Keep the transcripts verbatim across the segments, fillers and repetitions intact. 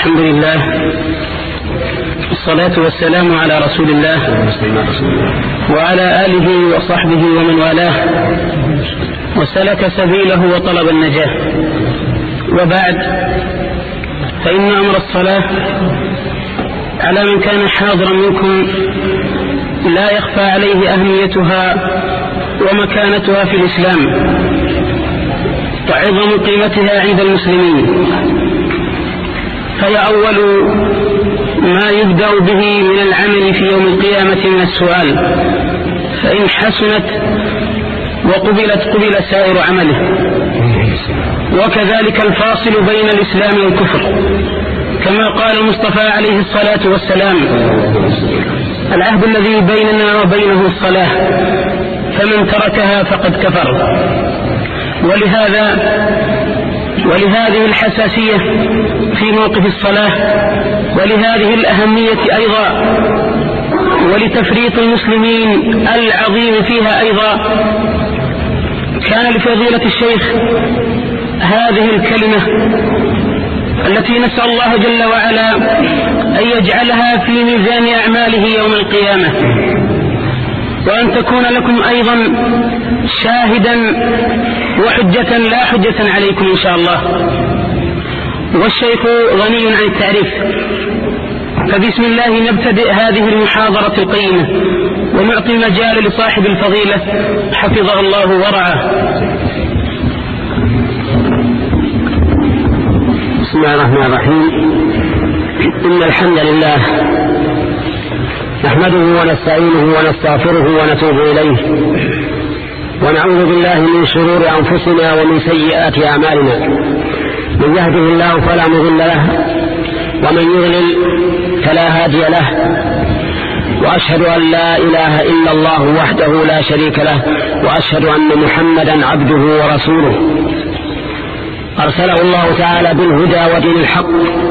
الحمد لله والصلاة والسلام على رسول الله وعلى آله وصحبه ومن والاه وسلك سبيله وطلب النجاة. وبعد، فإن أمر الصلاة على من كان حاضرا منكم لا يخفى عليه أهميتها ومكانتها في الإسلام وعظم قيمتها عند المسلمين، فهي أول ما يبدأ به من العمل في يوم القيامة من السؤال، فإن حسنت وقبلت قبل سائر عمله. وكذلك الفاصل بين الإسلام والكفر، كما قال المصطفى عليه الصلاة والسلام: العهد الذي بيننا وبينه الصلاة، فمن تركها فقد كفر. ولهذا ولهذه الحساسية في موقف الصلاة، ولهذه الأهمية أيضا، ولتفريط المسلمين العظيم فيها أيضا، كان لفضيلة الشيخ هذه الكلمة التي نسأل الله جل وعلا أن يجعلها في ميزان أعماله يوم القيامة، وأن تكون لكم أيضا شاهدا وحجة لا حجة عليكم إن شاء الله. والشيخ غني عن التعريف، فبسم الله نبتدئ هذه المحاضرة القيمة ونعطي مجال لصاحب الفضيلة حفظه الله ورعاه. بسم الله الرحمن الرحيم. إن الحمد لله نحمده ونستعينه ونستغفره ونتوب إليه، ونعوذ بالله من شرور أنفسنا ومن سيئات أعمالنا. من يهده الله فلا مضل له، ومن يضلل فلا هادي له، وأشهد أن لا إله إلا الله وحده لا شريك له، وأشهد أن محمدا عبده ورسوله أرسله الله تعالى بالهدى ودين الحق،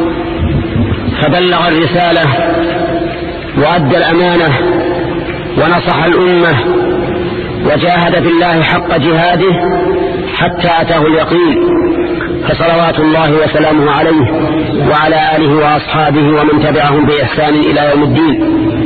فبلغ الرسالة وأدى الأمانة ونصح الأمة، وجاهد في الله حق جهاده حتى أتاه اليقين، فصلوات الله وسلامه عليه وعلى آله وأصحابه ومن تبعهم بإحسان إلى يوم الدين.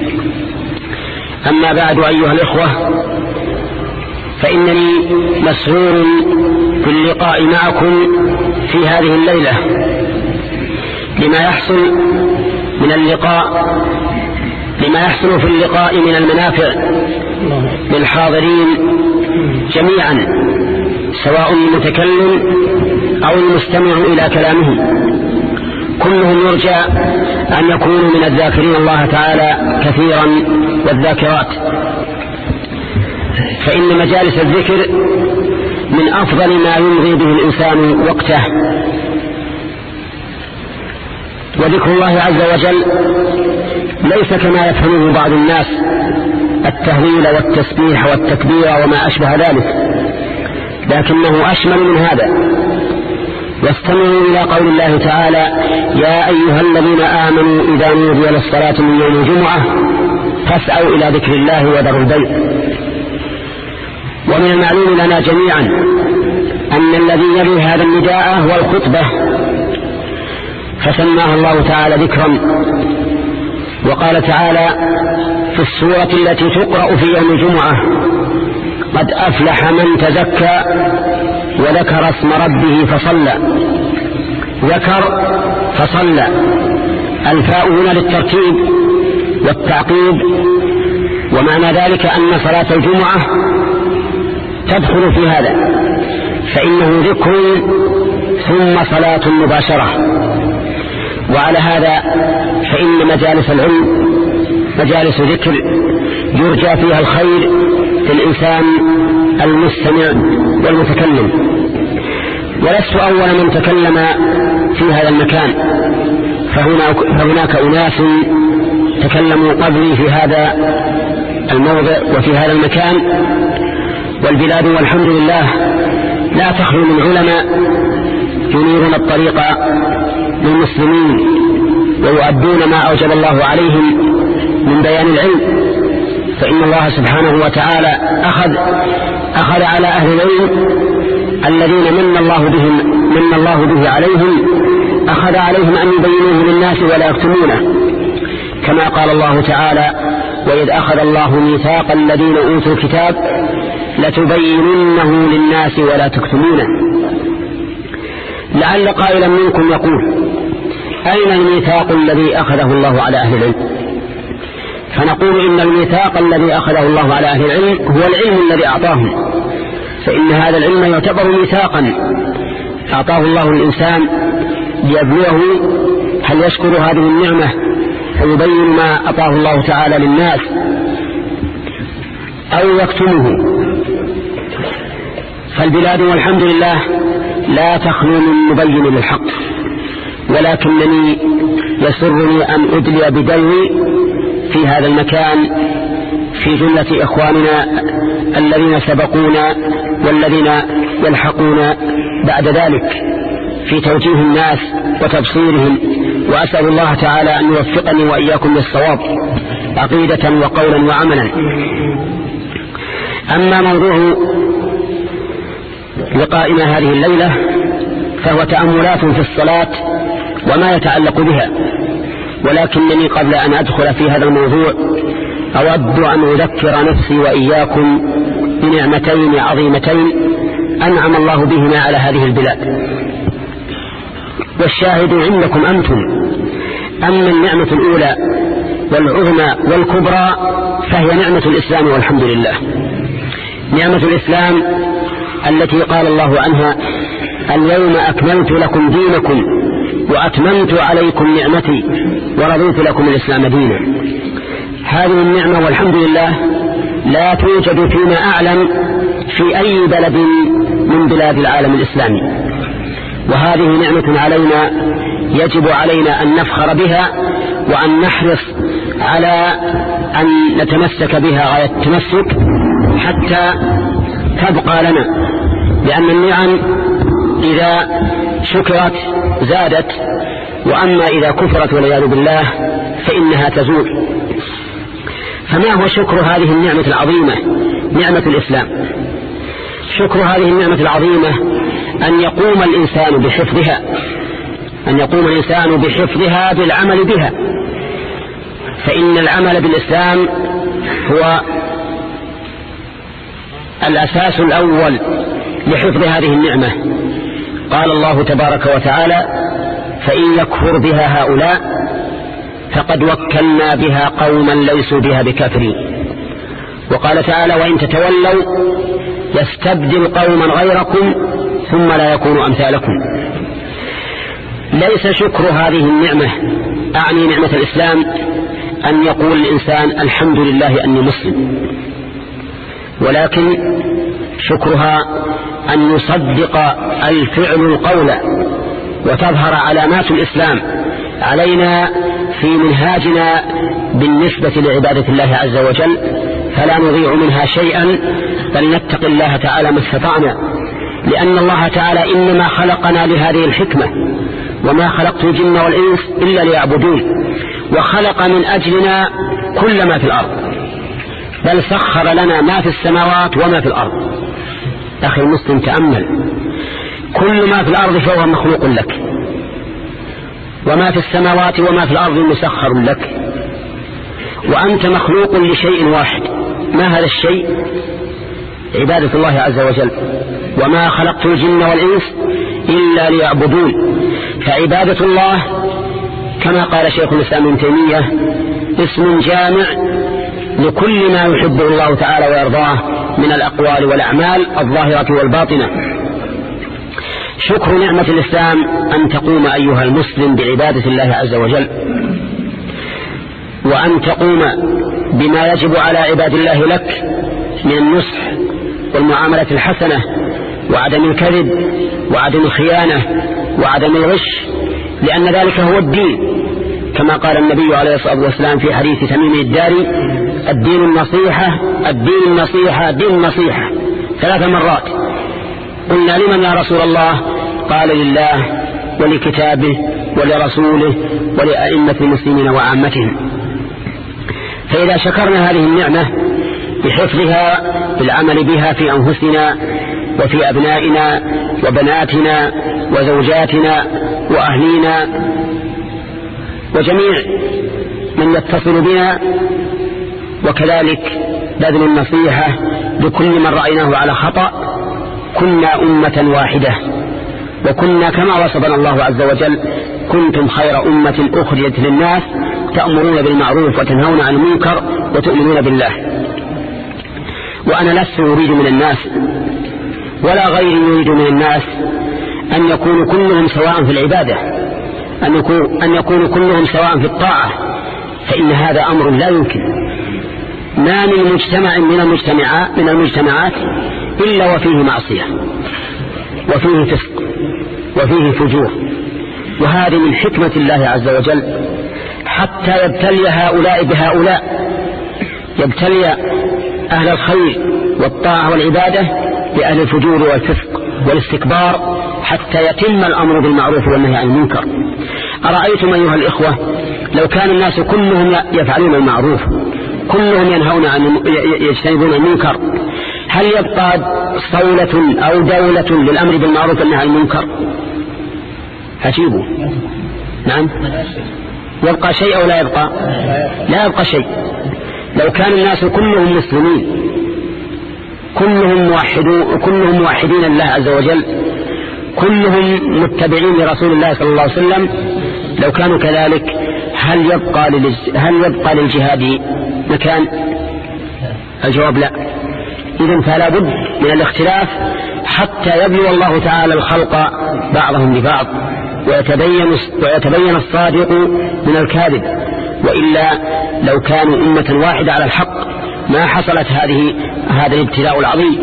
أما بعد، أيها الإخوة، فإنني مسرور في اللقاء معكم في هذه الليلة لما يحصل من اللقاء لما يحصل في اللقاء من المنافع للحاضرين جميعا، سواء المتكلم أو المستمع إلى كلامه، كلهم يرجى أن يكونوا من الذاكرين الله تعالى كثيرا والذاكرات، فإن مجالس الذكر من أفضل ما يمضي به الإنسان وقته. وذكر الله عز وجل ليس كما يفهمه بعض الناس التهليل والتسبيح والتكبير وما أشبه ذلك، لكنه أشمل من هذا. واستمعوا إلى قول الله تعالى: يا أيها الذين آمنوا إذا نودي للصلاة من يوم الجمعة فاسعوا إلى ذكر الله وذروا البيع. ومن المعلوم لنا جميعا أن الذي يلي هذا النداء هو الخطبة، فسماها الله تعالى ذكرا، وقال تعالى في السورة التي تقرأ في يوم الجمعة: قد أفلح من تزكى وذكر اسم ربه فصلى. ذكر فصلى، الفاء هنا للترتيب والتعقيب، ومعنى ذلك أن صلاة الجمعة تدخل في هذا، فإنه ذكر ثم صلاة مباشرة. وعلى هذا فإن مجالس العلم مجالس ذكر يرجى فيها الخير للإنسان المستمع والمتكلم. ولست أول من تكلم في هذا المكان، فهناك, فهناك أناس تكلموا قبلي في هذا الموضع وفي هذا المكان، والبلاد والحمد لله لا تخلو من علماء ينيرون الطريق للمسلمين ويؤدون ما أوجب الله عليهم من بيان العلم. فإن الله سبحانه وتعالى أخذ, أخذ على أهل العلم الذين من الله بهم من الله به عليهم أخذ عليهم أن يبينوه للناس ولا يكتمونه، كما قال الله تعالى: وإذ أخذ الله ميثاق الذين أوتوا الكتاب لتبيننه للناس ولا تكتمونه. لعل قائلا منكم يقول: أين الميثاق الذي أخذه الله على أهل العلم؟ فنقول إن الميثاق الذي أخذه الله على أهل العلم هو العلم الذي أعطاهم، فإن هذا العلم يعتبر ميثاقا أعطاه الله الإنسان ليبلوه هل يشكر هذه النعمة فيبين ما أعطاه الله تعالى للناس أو يكتمه. فالبلاد والحمد لله لا تخلو من مبين للحق، ولكنني يسرني أن أدلي بدلوي في هذا المكان في جملة إخواننا الذين سبقونا والذين يلحقون بعد ذلك في توجيه الناس وتبصيرهم، وأسأل الله تعالى أن يوفقني وإياكم للصواب عقيدة وقولا وعملا. أما موضوع لقائنا هذه الليلة فهو تأملات في الصلاة وما يتعلق بها، ولكنني قبل أن أدخل في هذا الموضوع أود أن أذكر نفسي وإياكم بنعمتين عظيمتين أنعم الله بهما على هذه البلاد، والشاهد عندكم أنتم. أما النعمة الأولى والعظمى والكبرى فهي نعمة الإسلام والحمد لله. نعمة الإسلام التي قال الله عنها: اليوم أكملت لكم دينكم وأتممت عليكم نعمتي ورضيت لكم الإسلام دينا. هذه النعمة والحمد لله لا توجد فيما أعلم في أي بلد من بلاد العالم الإسلامي، وهذه نعمة علينا يجب علينا أن نفخر بها وأن نحرص على أن نتمسك بها غاية التمسك حتى تبقى لنا، لأن النعم إذا شكرت زادت، وأما إذا كفرت والعياذ بالله فإنها تزول. فما هو شكر هذه النعمة العظيمة نعمة الإسلام؟ شكر هذه النعمة العظيمة أن يقوم الإنسان بحفظها، أن يقوم الإنسان بحفظها بالعمل بها، فإن العمل بالإسلام هو الأساس الأول لحفظ هذه النعمة. قال الله تبارك وتعالى: فإن يكفر بها هؤلاء فقد وكلنا بها قوما ليسوا بها بكافرين. وقال تعالى: وإن تتولوا يستبدل قوما غيركم ثم لا يكونوا أمثالكم. ليس شكر هذه النعمة أعني نعمة الإسلام أن يقول الإنسان الحمد لله أني مسلم، ولكن شكرها أن يصدق الفعل القول وتظهر علامات الإسلام علينا في منهاجنا بالنسبة لعبادة الله عز وجل، فلا نضيع منها شيئا بل نتق الله تعالى ما استطعنا، لأن الله تعالى إنما خلقنا لهذه الحكمة: وما خلقت الجن والإنس إلا ليعبدون، وخلق من أجلنا كل ما في الأرض، بل سخر لنا ما في السماوات وما في الأرض. أخي المسلم تأمل، كل ما في الأرض فهو مخلوق لك، وما في السماوات وما في الأرض مسخر لك، وأنت مخلوق لشيء واحد. ما هذا الشيء؟ عبادة الله عز وجل. وما خلقت الجن والإنس إلا ليعبدون. فعبادة الله كما قال شيخ الإسلام ابن تيمية اسم جامع لكل ما يحبه الله تعالى ويرضاه من الأقوال والأعمال الظاهرة والباطنة. شكر نعمة الإسلام أن تقوم أيها المسلم بعبادة الله عز وجل، وأن تقوم بما يجب على عباد الله لك من النصح والمعاملة الحسنة وعدم الكذب وعدم الخيانة وعدم الغش، لأن ذلك هو الدين، كما قال النبي عليه الصلاة والسلام في حديث تميم الداري: الدين النصيحة الدين النصيحة الدين النصيحة ثلاث مرات. قلنا: لمن يا رسول الله؟ قال: لله ولكتابه ولرسوله ولأئمة المسلمين وعامتهم. فإذا شكرنا هذه النعمة بحفظها بالعمل بها في أنفسنا وفي أبنائنا وبناتنا وزوجاتنا وأهلينا وجميع من يتصل بنا، وكذلك بذل النصيحة لكل من رأيناه على خطأ. كنا أمة واحدة، وكنا كما وصفنا الله عز وجل: كنتم خير أمة أخرجت للناس تأمرون بالمعروف وتنهون عن المنكر وتؤمنون بالله. وأنا لست أريد من الناس ولا غيري يريد من الناس أن يكونوا كلهم سواء في العبادة، أن يكون أن يكونوا كلهم سواء في الطاعة، فإن هذا أمر لا يمكن. ما من مجتمع من المجتمعات من المجتمعات إلا وفيه معصية وفيه فسق وفيه فجور، وهذه من حكمة الله عز وجل حتى يبتلي هؤلاء بهؤلاء، يبتلي أهل الخير والطاعة والعبادة بأهل الفجور والفسق والاستكبار، حتى يتم الأمر بالمعروف والنهي عن المنكر. أرأيتم أيها الإخوة لو كان الناس كلهم يفعلون المعروف، كلهم ينهون عن يجتنبون المنكر، هل يبقى صولة أو دولة للأمر بالمعروف والنهي عن المنكر؟ أجيبوا. نعم، يبقى شيء أو لا يبقى؟ لا يبقى شيء. لو كان الناس كلهم مسلمين، كلهم موحدون، كلهم موحدين لله عز وجل، كلهم متبعين لرسول الله صلى الله عليه وسلم، لو كانوا كذلك هل يبقى هل يبقى للجهاد مكان؟ الجواب لا. إذن فلا بد من الاختلاف حتى يبلو الله تعالى الخلق بعضهم لبعض، ويتبين ويتبين الصادق من الكاذب، وإلا لو كانوا أمة واحدة على الحق ما حصلت هذه هذا الابتلاء العظيم.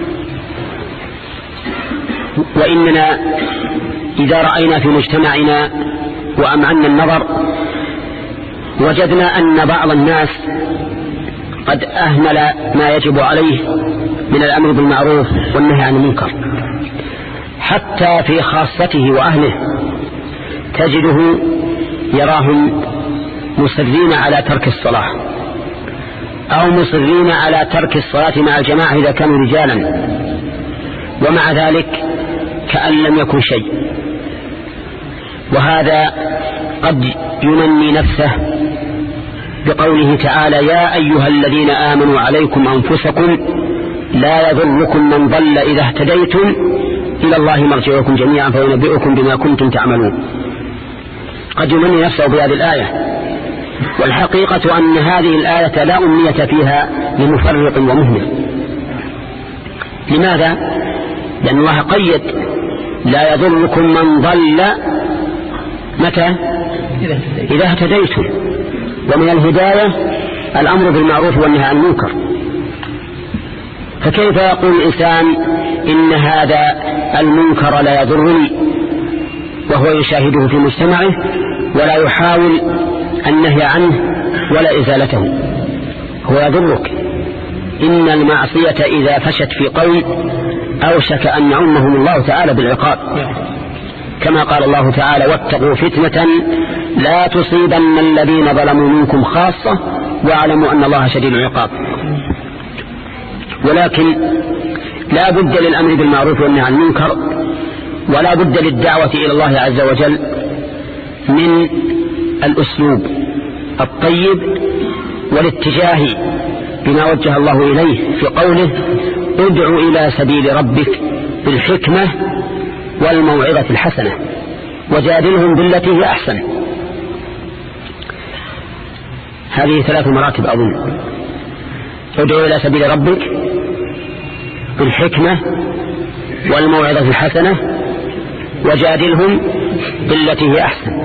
وإننا إذا رأينا في مجتمعنا وأمعنا النظر وجدنا أن بعض الناس قد أهمل ما يجب عليه من الأمر بالمعروف والنهي عن المنكر، حتى في خاصته وأهله تجده يراهم مصرين على ترك الصلاة، أو مصرين على ترك الصلاة مع الجماعة إذا كانوا رجالا، ومع ذلك كأن لم يكن شيء. وهذا قد يمني نفسه بقوله تعالى: يا أيها الذين آمنوا عليكم أنفسكم لا يضركم من ضل إذا اهتديتم إلى الله مرجعكم جميعا فينبئكم بما كنتم تعملون. قد يمني نفسه بهذه الآية، والحقيقة أن هذه الآية لا أمنية فيها لمفرط ومهمل. لماذا؟ لأن الله قيد: لا يضركم من ضل متى؟ إذا اهتديتم. ومن الهداية الأمر بالمعروف والنهي عن المنكر. فكيف يقول الإنسان إن هذا المنكر لا يضرني وهو يشاهده في مجتمعه ولا يحاول النهي عنه ولا إزالته؟ هو يضرك. إن المعصية إذا فشت في قوم أوشك أن يعمهم الله تعالى بالعقاب، كما قال الله تعالى: واتقوا فتنة لا تصيبن الذين ظلموا منكم خاصة واعلموا أن الله شديد العقاب. ولكن لا بد للأمر بالمعروف والنهي عن المنكر، ولا بد للدعوة إلى الله عز وجل من الأسلوب الطيب والاتجاه بما وجه الله إليه في قوله: ادع إلى سبيل ربك بالحكمة والموعظة الحسنة وجادلهم بالتي هي أحسن. هذه ثلاث مراتب أظن: ادع إلى سبيل ربك بالحكمة والموعظة الحسنة وجادلهم بالتي هي أحسن.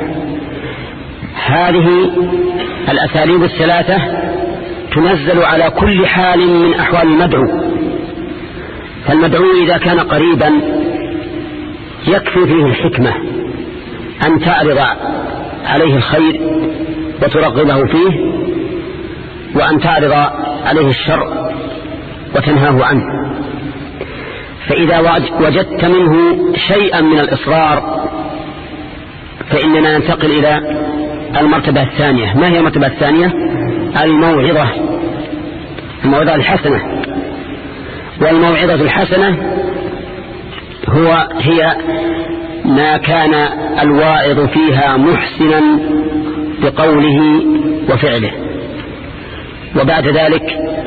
هذه الأساليب الثلاثة تنزل على كل حال من أحوال المدعو. فالمدعو إذا كان قريبا يكفي فيه الحكمة أن تعرض عليه الخير وترغبه فيه، وأن تعرض عليه الشر وتنهاه عنه. فإذا وجدت منه شيئا من الإصرار فإننا ننتقل إلى المرتبة الثانية. ما هي المرتبة الثانية؟ الموعظة، الموعظة الحسنة. والموعظة الحسنة هو هي ما كان الواعظ فيها محسنا بقوله وفعله. وبعد ذلك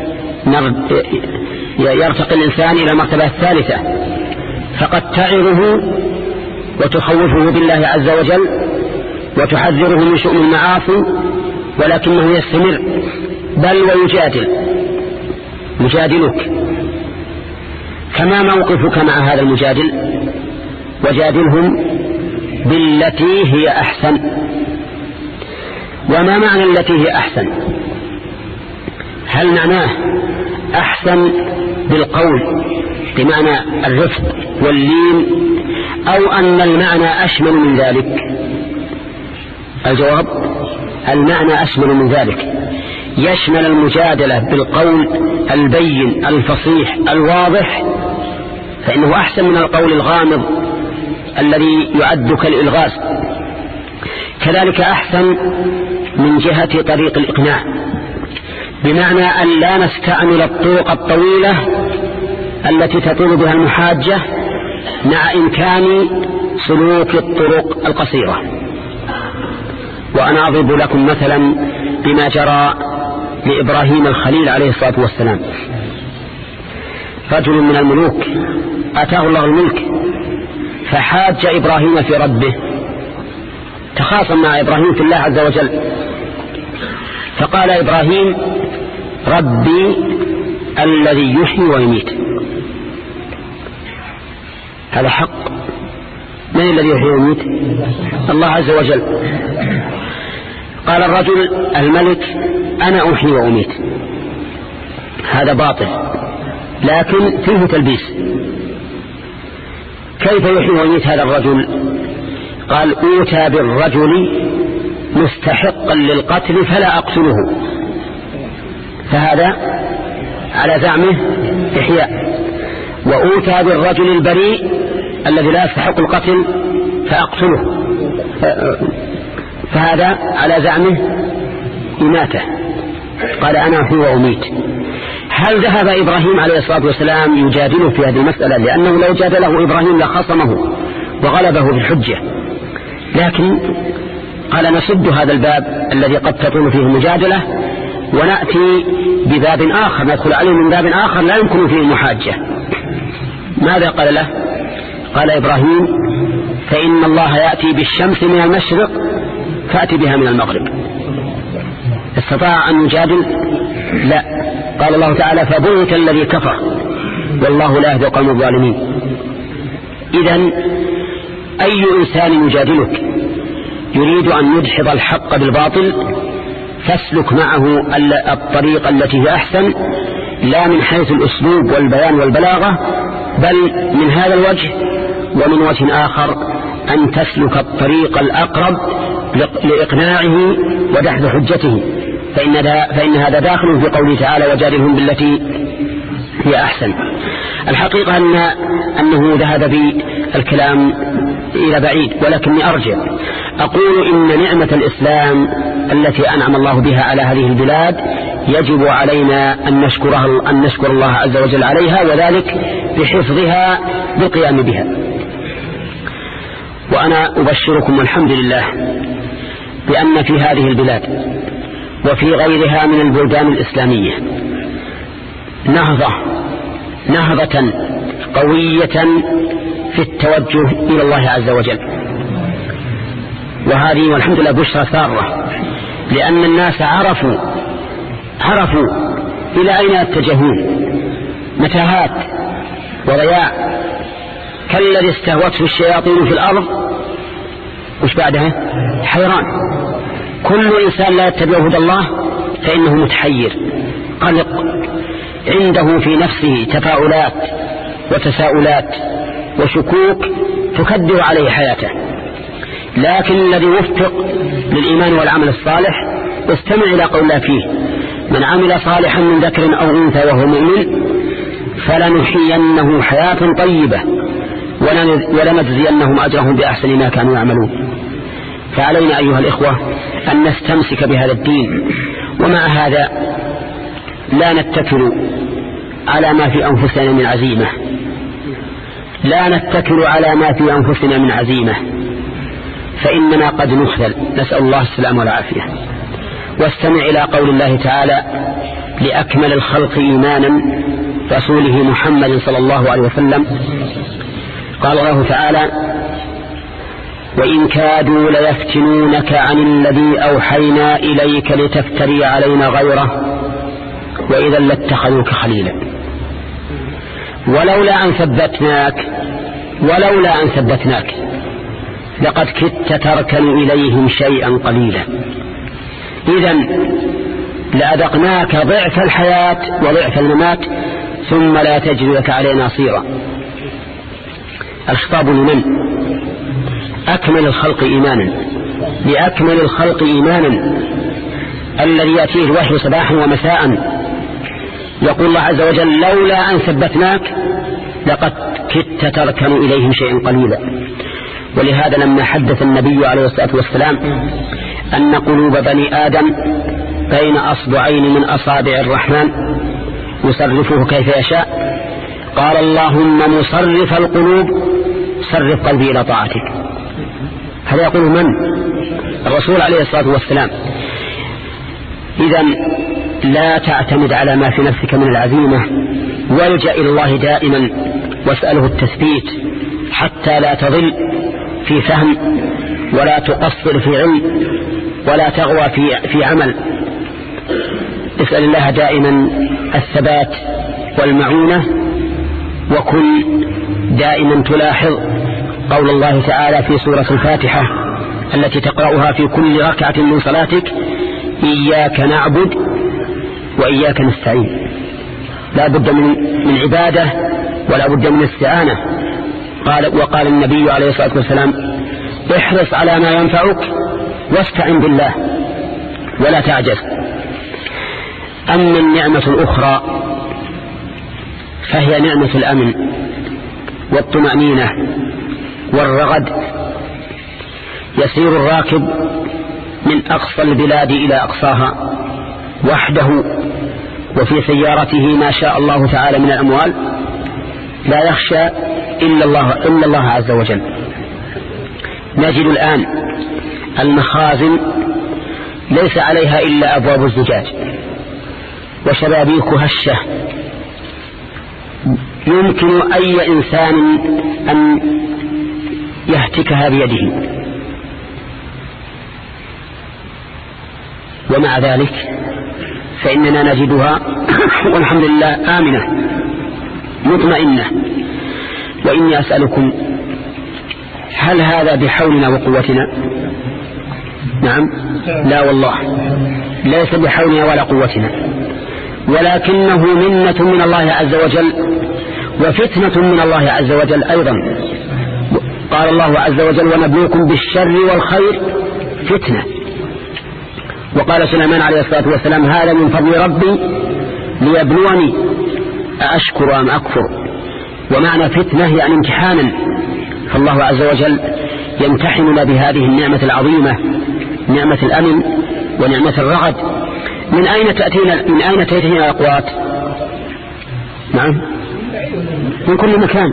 يرتقي الإنسان إلى المرتبة الثالثة، فقد تعظه وتخوفه بالله عز وجل وتحذره من شؤم المعاصي، ولكنه يستمر بل ويجادل يجادلك. كما موقفك مع هذا المجادل؟ وجادلهم بالتي هي أحسن. وما معنى التي هي أحسن؟ هل معناه أحسن بالقول بمعنى الرفق واللين، أو أن المعنى أشمل من ذلك؟ الجواب: المعنى أشمل من ذلك، يشمل المجادلة بالقول البين الفصيح الواضح، فإنه أحسن من القول الغامض الذي يعد كالإلغاز. كذلك أحسن من جهة طريق الإقناع، بمعنى أن لا نستعمل الطرق الطويلة التي تطول بها المحاجة مع إمكان سلوك الطرق القصيرة. وأنا أضرب لكم مثلا بما جرى لإبراهيم الخليل عليه الصلاة والسلام. رجل من الملوك أتاه الله الملك، فحاج إبراهيم في ربه، تخاصم مع إبراهيم في الله عز وجل، فقال إبراهيم: ربي الذي يحيي ويميت. هذا حق. من الذي يحيي ويميت؟ الله عز وجل. قال الرجل الملك: أنا أحيي وأميت. هذا باطل، لكن فيه تلبيس. كيف يحيي ويميت هذا الرجل؟ قال: أوتى بالرجل مستحقا للقتل فلا أقتله، فهذا على زعمه إحياء. وأوتى بالرجل البريء الذي لا يستحق القتل فأقتله، فهذا على زعمه إماتة. قال: أنا أحيي وأميت. هل ذهب إبراهيم عليه الصلاة والسلام يجادله في هذه المسألة؟ لأنه لو جادله إبراهيم لخصمه وغلبه بالحجة، لكن قال: نسد هذا الباب الذي قد تطول فيه المجادلة ونأتي بباب آخر، ندخل عليه من باب آخر لا يمكن فيه المحاجة. ماذا قال له؟ قال إبراهيم: فإن الله يأتي بالشمس من المشرق فأتي بها من المغرب. استطاع أن يجادل؟ لا. قال الله تعالى: فبهت الذي كفر والله لا يهدي القوم الظالمين. إذن أي إنسان يجادلك يريد أن يدحض الحق بالباطل فاسلك معه الطريقة التي هي أحسن، لا من حيث الأسلوب والبيان والبلاغة، بل من هذا الوجه. ومن وجه آخر أن تسلك الطريق الأقرب لإقناعه ودحض حجته، فإن, فإن هذا داخل في قوله تعالى: وجادلهم بالتي هي أحسن. الحقيقة أن أنه ذهب بالكلام إلى بعيد، ولكني أرجع أقول إن نعمة الإسلام التي أنعم الله بها على هذه البلاد يجب علينا أن نشكرها أن نشكر الله عز وجل عليها، وذلك بحفظها بالقيام بها. وأنا أبشركم والحمد لله بأن في هذه البلاد وفي غيرها من البلدان الإسلامية نهضة نهضة قوية في التوجه إلى الله عز وجل، وهذه والحمد لله بشرى سارة، لأن الناس عرفوا عرفوا إلى أين يتجهون. متاهات وضياع كالذي استهوته الشياطين في الأرض، وش بعدها؟ حيران. كل إنسان لا يتبع هدى الله فإنه متحير قلق، عنده في نفسه تفاؤلات وتساؤلات وشكوك تكدر عليه حياته. لكن الذي وفق للإيمان والعمل الصالح استمع إلى قول الله فيه: من عمل صالحا من ذكر أو أنثى وهو مؤمن فلنحيينه حياة طيبة ولنجزينهم أجرهم بأحسن ما كانوا يعملون. فعلينا أيها الإخوة أن نستمسك بهذا الدين، ومع هذا لا نتكل على ما في أنفسنا من عزيمة، لا نتكل على ما في أنفسنا من عزيمة، فإننا قد نخذل، نسأل الله السلام والعافية. واستمع إلى قول الله تعالى لأكمل الخلق إيمانا رسوله محمد صلى الله عليه وسلم. قال الله تعالى: وإن كادوا ليفتنونك عن الذي أوحينا إليك لتفتري علينا غيره وإذا لاتخذوك خليلا ولولا أن ثبتناك ولولا أن ثبتناك لقد كدت تركن إليهم شيئا قليلا إذن لأذقناك ضعف الحياة وضعف الممات ثم لا تجد لك علينا نصيرا. الخطاب لمن؟ أكمل الخلق إيمانا، لأكمل الخلق إيمانا الذي يأتيه الوحي صباحا ومساء. يقول الله عز وجل: لولا أن ثبتناك لقد كدت تركن إليهم شيئا قليلا. ولهذا لما حدث النبي عليه الصلاة والسلام أن قلوب بني آدم بين أصبعين من أصابع الرحمن يصرفه كيف يشاء، قال: اللهم مصرف القلوب صرف قلبي إلى طاعتك. هذا يقول من؟ الرسول عليه الصلاة والسلام. إذن لا تعتمد على ما في نفسك من العزيمة، والجأ إلى الله دائما واسأله التثبيت حتى لا تضل في فهم ولا تقصر في علم ولا تغوى في, في عمل. اسأل الله دائما الثبات والمعونة، وكن دائما تلاحظ قول الله تعالى في سورة الفاتحة التي تقرأها في كل ركعة من صلاتك: إياك نعبد وإياك نستعين. لا بد من, من عبادة ولا بد من استعانة. قال وقال النبي عليه الصلاة والسلام: احرص على ما ينفعك واستعن بالله ولا تعجز. أما النعمة الأخرى فهي نعمة الأمن والطمأنينة والرغد. يسير الراكب من أقصى البلاد إلى أقصاها وحده وفي سيارته ما شاء الله تعالى من الأموال، لا يخشى إلا الله, إلا الله عز وجل. نجد الآن المخازن ليس عليها إلا أبواب الزجاج وشبابيك هشة، يمكن أي إنسان أن يهتكها بيده، ومع ذلك فإننا نجدها والحمد لله آمنة مطمئنة. وإني أسألكم: هل هذا بحولنا وقوتنا؟ نعم، لا والله، ليس بحولنا ولا قوتنا، ولكنه منة من الله عز وجل وفتنة من الله عز وجل أيضا. قال الله عز وجل: ونبلوكم بالشر والخير فتنة. وقال سليمان عليه الصلاة والسلام: هذا من فضل ربي ليبلوني أأشكر أم أكفر. ومعنى فتنة يعني امتحانا، فالله عز وجل يمتحننا بهذه النعمة العظيمة، نعمة الأمن ونعمة الرغد. من أين تأتينا من أين تأتينا الأقوات؟ نعم، من كل مكان.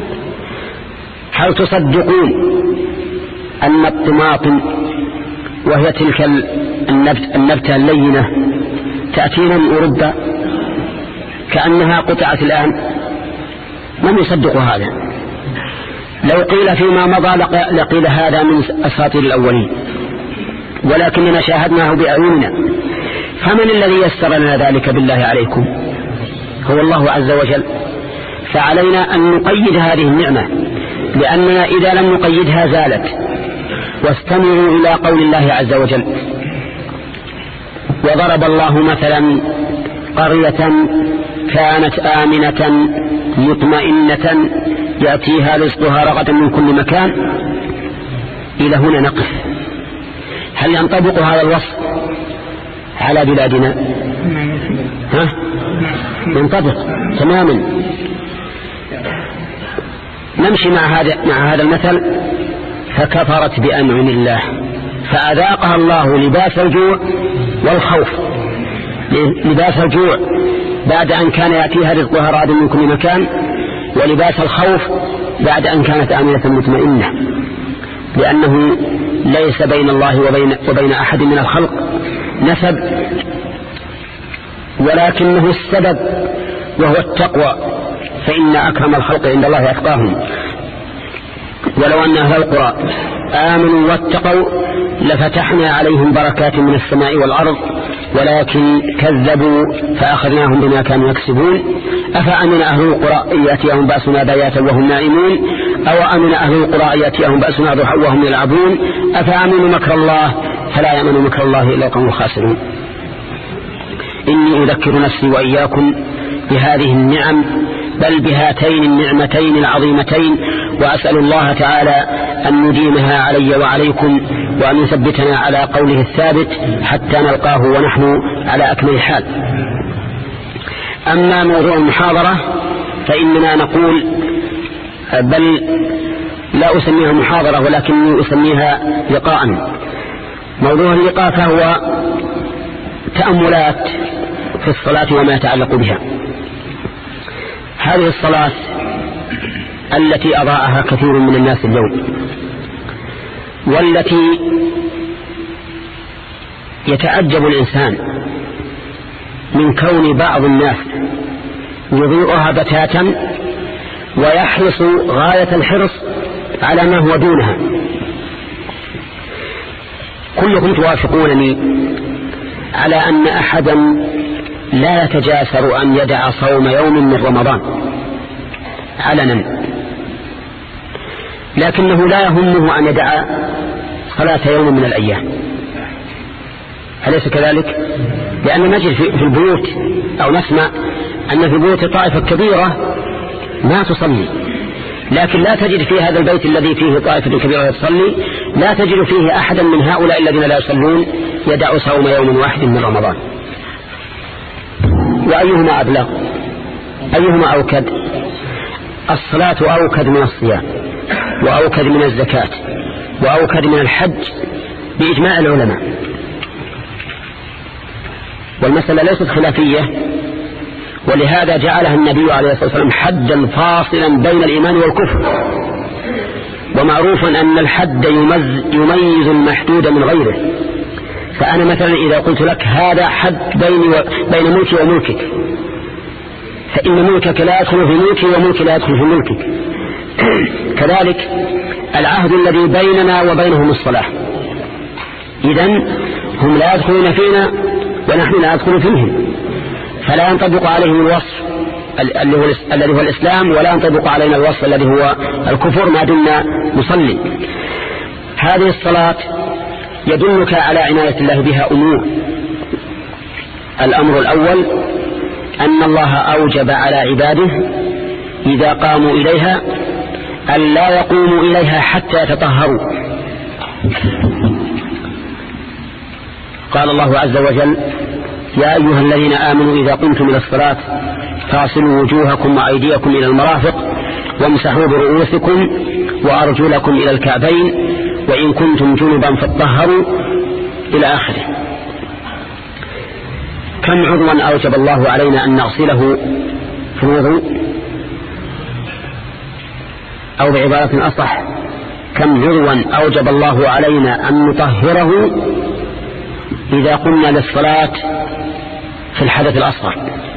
هل تصدقون أن الطماطم وهي تلك النبت النبتة اللينة تأتينا من أوروبا كأنها قطعت الآن؟ من يصدق هذا؟ لو قيل فيما مضى لقيل هذا من أساطير الأولين، ولكننا شاهدناه بأعيننا. فمن الذي يسر لنا ذلك بالله عليكم؟ هو الله عز وجل. فعلينا أن نقيد هذه النعمة، لأننا إذا لم نقيدها زالت. واستمعوا إلى قول الله عز وجل: وضرب الله مثلا قرية كانت آمنة مطمئنة يأتيها رزقها رغدا من كل مكان. إلى هنا نقف. هل ينطبق هذا الوصف على بلادنا؟ ها؟ ينطبق تماما. نمشي مع هذا مع هذا المثل: فكفرت بأنعم الله فأذاقها الله لباس الجوع والخوف. لباس الجوع بعد أن كان يأتيها رزقها رغدا من كل مكان، ولباس الخوف بعد أن كانت آمنة مطمئنة، لأنه ليس بين الله وبين, وبين أحد من الخلق نسب، ولكنه السبب وهو التقوى، فإن أكرم الخلق عند الله أتقاهم. ولو أن أهل القرى آمنوا واتقوا لفتحنا عليهم بركات من السماء والأرض، ولكن كذبوا فأخذناهم بما كانوا يكسبون. أفأمن أهل القرى أن يأتيهم بأسنا بياتا وهم نائمون، أو أمن أهل القرى أن يأتيهم بأسنا ضحى وهم يلعبون، أفأمنوا مكر الله فلا يأمن مكر الله إلا القوم الخاسرون. إني أذكر نفسي وإياكم بهذه النعم، بل بهاتين النعمتين العظيمتين، وأسأل الله تعالى أن نديمها علي وعليكم، وأن يثبتنا على قوله الثابت حتى نلقاه ونحن على أكمل حال. أما موضوع المحاضرة فإننا نقول، بل لا أسميها محاضرة ولكني أسميها لقاء. موضوع اللقاء فهو تأملات في الصلاة وما يتعلق بها. هذه الصلاة التي أضاءها كثير من الناس اليوم، والتي يتعجب الإنسان من كون بعض الناس يضيئها بتاتا ويحرص غاية الحرص على ما هو دونها. كلكم توافقونني على أن أحدا لا يتجاسر أن يدع صوم يوم من رمضان علنا، لكنه لا يهمه أن يدع صلاة يوم من الأيام. أليس كذلك؟ لأن نجد في البيوت أو نسمع أن في البيوت طائفة كبيرة ما تصلي، لكن لا تجد في هذا البيت الذي فيه طائفة كبيرة تصلي لا تجد فيه أحدا من هؤلاء الذين لا يصلون يدع صوم يوم واحد من رمضان. وأيهما أبلغ؟ أيهما أوكد؟ الصلاة أوكد من الصيام، وأوكد من الزكاة، وأوكد من الحج بإجماع العلماء، والمسألة ليست خلافية، ولهذا جعلها النبي عليه الصلاة والسلام حدا فاصلا بين الإيمان والكفر. ومعروفا أن الحد يميز المحدود من غيره. فأنا مثلا إذا قلت لك هذا حد بيني وبين ملكي وملكك، فإن ملكك لا يدخل في ملكي وملكي لا يدخل في ملكك. كذلك العهد الذي بيننا وبينهم الصلاة، إذن هم لا يدخلون فينا ونحن لا ندخل فيهم، فلا ينطبق عليهم الوصف الذي هو الإسلام، ولا ينطبق علينا الوصف الذي هو الكفر ما دمنا نصلي. هذه الصلاة يدلك على عناية الله بها أمور. الأمر الأول أن الله أوجب على عباده إذا قاموا إليها أن لا يقوموا إليها حتى يتطهروا. قال الله عز وجل: يا أيها الذين آمنوا إذا قمتم إلى الصلاة فاغسلوا وجوهكم وأيديكم إلى المرافق وامسحوا برؤوسكم وأرجلكم إلى الكعبين وإن كنتم جنبا فاطهروا إلى آخره. كم عضوا أوجب الله علينا أن نغسله في الوضوء؟ أو بعبارة أصح، كم عضوا أوجب الله علينا أن نطهره إذا قمنا للصلاة في الحدث الأصغر؟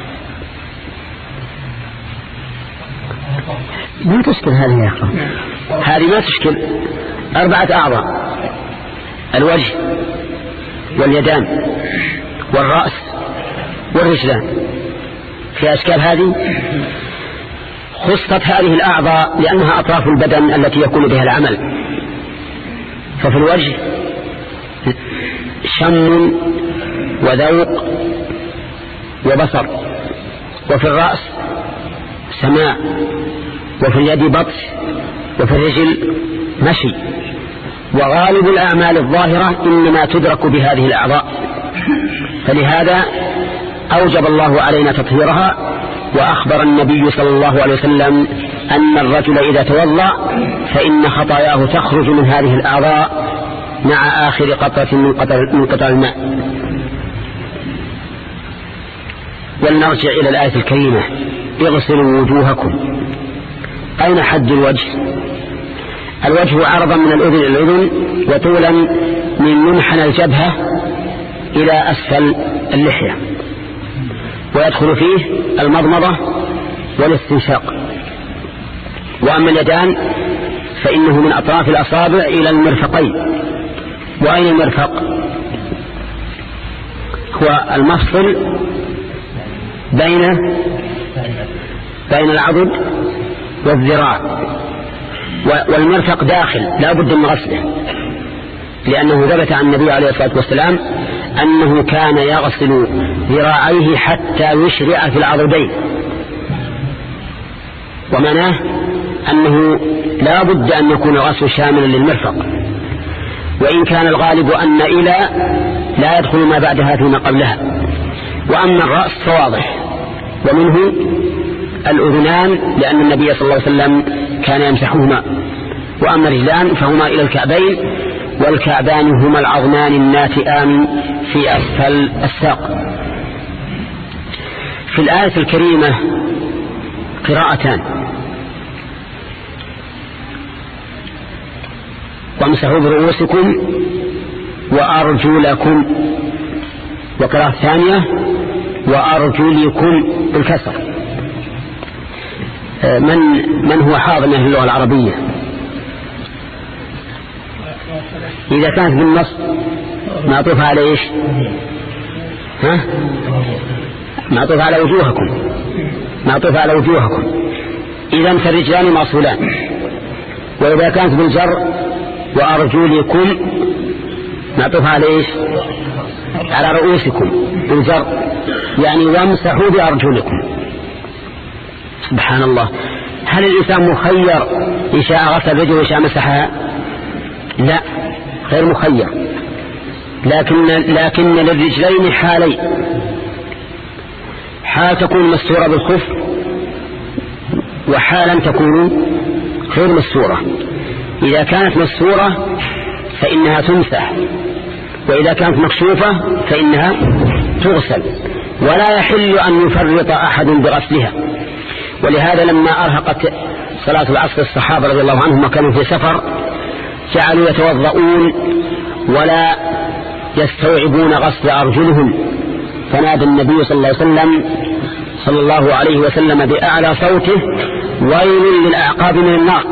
ما تشكل هذه يا أخي، هذه ما تشكل. أربعة أعضاء: الوجه واليدان والرأس والرجلان. في أشكال هذه خصت هذه الأعضاء لأنها أطراف البدن التي يكون بها العمل. ففي الوجه شم وذوق وبصر، وفي الرأس سماع، وفي اليد بطش، وفي الرجل مشي. وغالب الأعمال الظاهرة إنما تدرك بهذه الأعضاء، فلهذا أوجب الله علينا تطهيرها. وأخبر النبي صلى الله عليه وسلم أن الرجل إذا توضأ فإن خطاياه تخرج من هذه الأعضاء مع آخر قطرة من قطر الماء. ولنرجع إلى الآية الكريمة: اغسلوا وجوهكم أين حد الوجه؟ الوجه عرضا من الأذن إلى الأذن، وطولا من منحنى الجبهة إلى أسفل اللحية، ويدخل فيه المضمضة والاستنشاق. وأما اليدان فإنه من أطراف الأصابع إلى المرفقين. وأين المرفق؟ هو المفصل بين بين العضد والذراع، والمرفق داخل لا بد من غسله، لأنه ثبت عن النبي عليه الصلاة والسلام أنه كان يغسل ذراعيه حتى يشرع في العضدين، ومعناه أنه لا بد أن يكون الغسل شاملا للمرفق، وإن كان الغالب أن إلى لا يدخل ما بعدها فيما قبلها. وأما الرأس فواضح، ومنه الأذنان لأن النبي صلى الله عليه وسلم كان يمسحهما. وأما الرجلان فهما إلى الكعبين، والكعبان هما العظمان الناتئان في أسفل الساق. في الآية الكريمة قراءتان: وامسحوا برؤوسكم وأرجلكم، وقراءة ثانية وأرجلكم بالكسر. من من هو حاضر من اللغة العربية؟ إذا كانت بالنص معطوف على إيش؟ ها؟ معطوف على وجوهكم، معطوف على وجوهكم. إذا فالرجلان موصولان. وإذا كانت بالجر وأرجلكم معطوف على إيش؟ على رؤوسكم بالجر، يعني وامسحوا بأرجلكم. سبحان الله، هل الإنسان مخير إن شاء غسل رجله وإن شاء مسحها؟ لا، غير مخير، لكن لكن للرجلين حالين: حال تكون مستورة بالخف، وحالا تكون غير مستورة. إذا كانت مستورة فإنها تمسح، وإذا كانت مكشوفة فإنها تغسل، ولا يحل أن يفرط أحد بغسلها. ولهذا لما أرهقت صلاة العصر الصحابة رضي الله عنهم وكانوا في سفر جعلوا يتوضؤون ولا يستوعبون غسل أرجلهم، فنادى النبي صلى الله عليه وسلم صلى الله عليه وسلم بأعلى صوته: ويل للأعقاب من النار.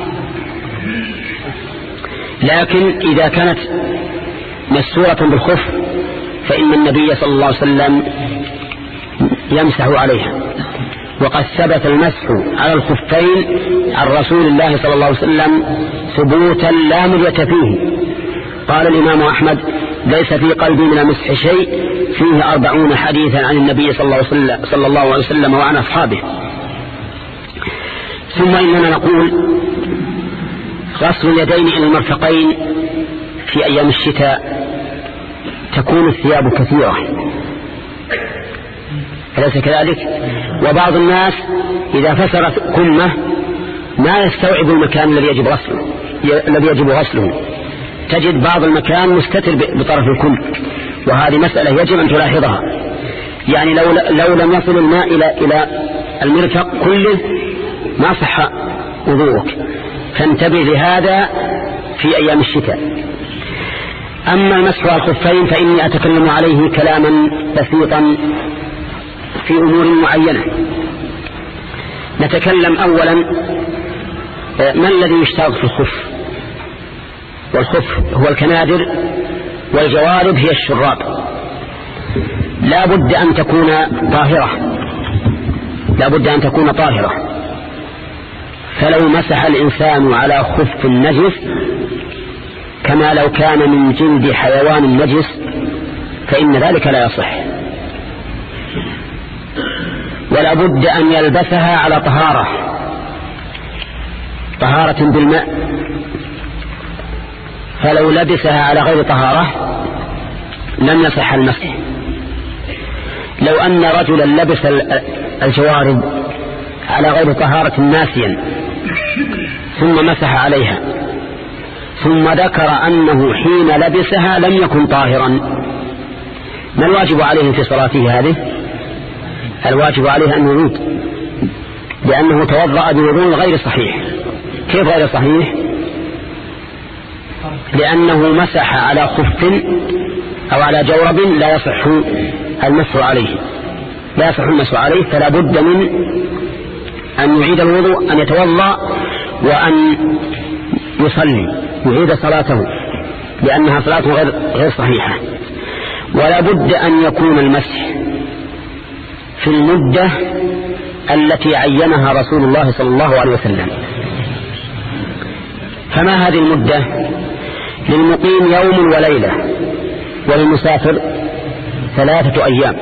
لكن إذا كانت مستورة بالخف فإن النبي صلى الله عليه وسلم يمسح عليها. وقد ثبت المسح على الخفين عن رسول الله صلى الله عليه وسلم ثبوتا لا مرية فيه. قال الإمام أحمد: ليس في قلبي من المسح شيء، فيه أربعون حديثا عن النبي صلى الله عليه وسلم, صلى الله عليه وسلم وعن أصحابه. ثم إننا نقول: غسل اليدين إلى المرفقين في أيام الشتاء تكون الثياب كثيرة، أليس كذلك؟ وبعض الناس إذا فسرت كمة ما يستوعب المكان الذي يجب غسله الذي يجب غسله تجد بعض المكان مستتر بطرف الكم، وهذه مسألة يجب أن تلاحظها. يعني لو لو لم يصل الماء إلى إلى المرفق كله ما صح وضوءك، فانتبه لهذا في أيام الشتاء. أما المسح على الخفين فإني أتكلم عليه كلاما بسيطا في أمور معينة. نتكلم أولا ما الذي يشترط في الخف. والخف هو الكنادر، والجوارب هي الشراب. لا بد أن تكون طاهرة، لا بد أن تكون طاهرة. فلو مسح الإنسان على خف نجس كما لو كان من جلد حيوان نجس فإن ذلك لا يصح. ولا بد أن يلبسها على طهارة، طهارة بالماء. فلو لبسها على غير طهارة لم يصح المسح. لو أن رجلا لبس الجوارب على غير طهارة ناسيا ثم مسح عليها ثم ذكر أنه حين لبسها لم يكن طاهرا، ما الواجب عليه في صلاته هذه؟ الواجب عليه أن يعيد لأنه توضأ بوضوء غير صحيح. كيف غير صحيح؟ لأنه مسح على خف أو على جورب لا يصح المسح عليه لا يصح المسح عليه فلا بد من أن يعيد الوضوء، أن يتوضأ وأن يصلي، يعيد صلاته لأنها صلاة غير, غير صحيحة. ولا بد أن يكون المسح في المدة التي عينها رسول الله صلى الله عليه وسلم. فما هذه المدة؟ للمقيم يوم وليلة، وللمسافر ثلاثة أيام.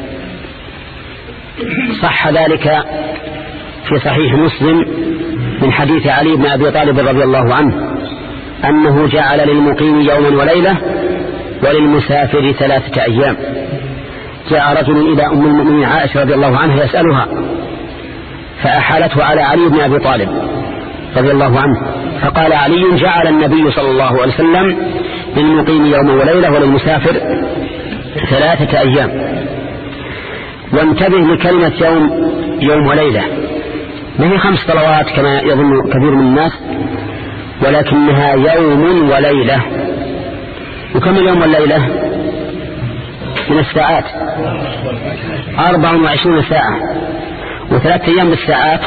صح ذلك في صحيح مسلم من حديث علي بن أبي طالب رضي الله عنه أنه جعل للمقيم يوما وليلة وللمسافر ثلاثة أيام. جاء رجل إلى أم المؤمنين عائشة رضي الله عنها يسألها، فأحالته على علي بن أبي طالب رضي الله عنه، فقال علي: جعل النبي صلى الله عليه وسلم للمقيم يوما وليلة وللمسافر ثلاثة أيام. وانتبه لكلمة يوم يوم وليلة، ما هي خمس صلوات كما يظن كثير من الناس، ولكنها يوم وليلة. وكم اليوم والليلة؟ من الساعات أربع وعشرين ساعة، وثلاثة أيام بالساعات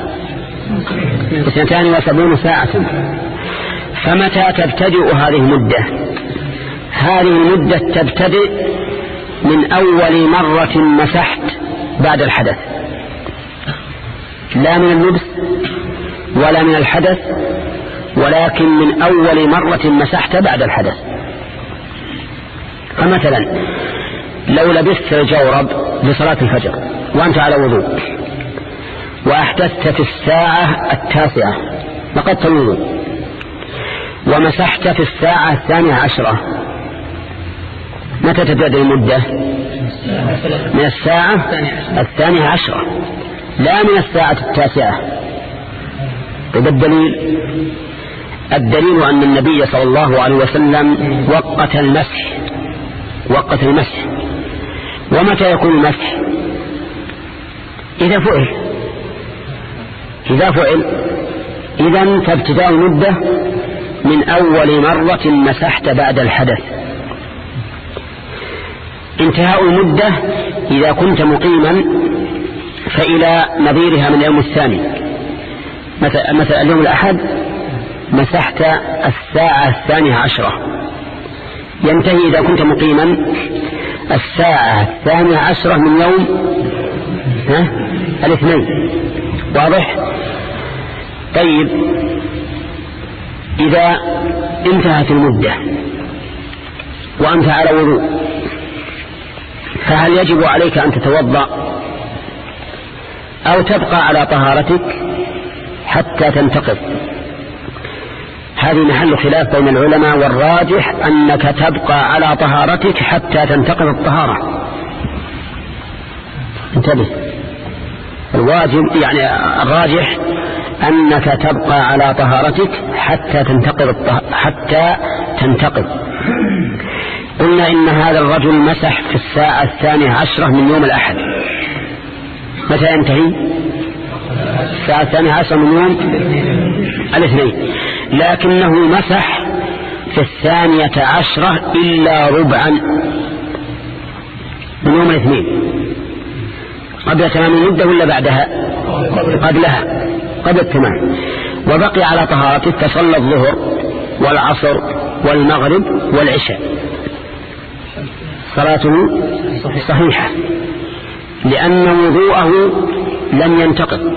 اثنتان وسبعون ساعة. فمتى تبتدئ هذه المدة؟ هذه المدة تبتدئ من أول مرة مسحت بعد الحدث، لا من اللبس ولا من الحدث، ولكن من أول مرة مسحت بعد الحدث. فمثلا لو لبست الجورب لصلاة الفجر وأنت على وضوء وأحدثت في الساعة التاسعة نقضت الوضوء، ومسحت في الساعة الثانية عشرة، متى تبدأ المدة؟ من الساعة الثانية عشرة، لا من الساعة التاسعة. بالدليل الدليل أن النبي صلى الله عليه وسلم وقت المسح وقت المسح ومتى يكون المسح؟ إذا فعل إذا فعل إذن فابتداء المدة من أول مرة مسحت بعد الحدث. انتهاء المدة إذا كنت مقيما فإلى نظيرها من اليوم الثاني. مثلا اليوم الأحد مسحت الساعة الثانية عشرة، ينتهي إذا كنت مقيما الساعة الثانية عشرة من يوم ها الاثنين. واضح؟ طيب، إذا انتهت المدة وأنت على وضوء فهل يجب عليك أن تتوضأ أو تبقى على طهارتك حتى تنتقض؟ هذه محل خلاف بين العلماء، والراجح أنك تبقى على طهارتك حتى تنتقض الطهارة. انتبه، الواجب يعني الراجح أنك تبقى على طهارتك حتى تنتقض الطه... حتى تنتقض. قلنا إن هذا الرجل مسح في الساعة الثانية عشرة من يوم الأحد، متى ينتهي؟ الساعة الثانية عشرة من يوم الاثنين، لكنه مسح في الثانية عشرة إلا ربعا من يوم الاثنين. قبل تمام المدة ولا بعدها؟ قبلها، قبل التمام. وبقي على طهارته فصلى الظهر والعصر والمغرب والعشاء، صلاته صحيحة لأن وضوءه لم ينتقض.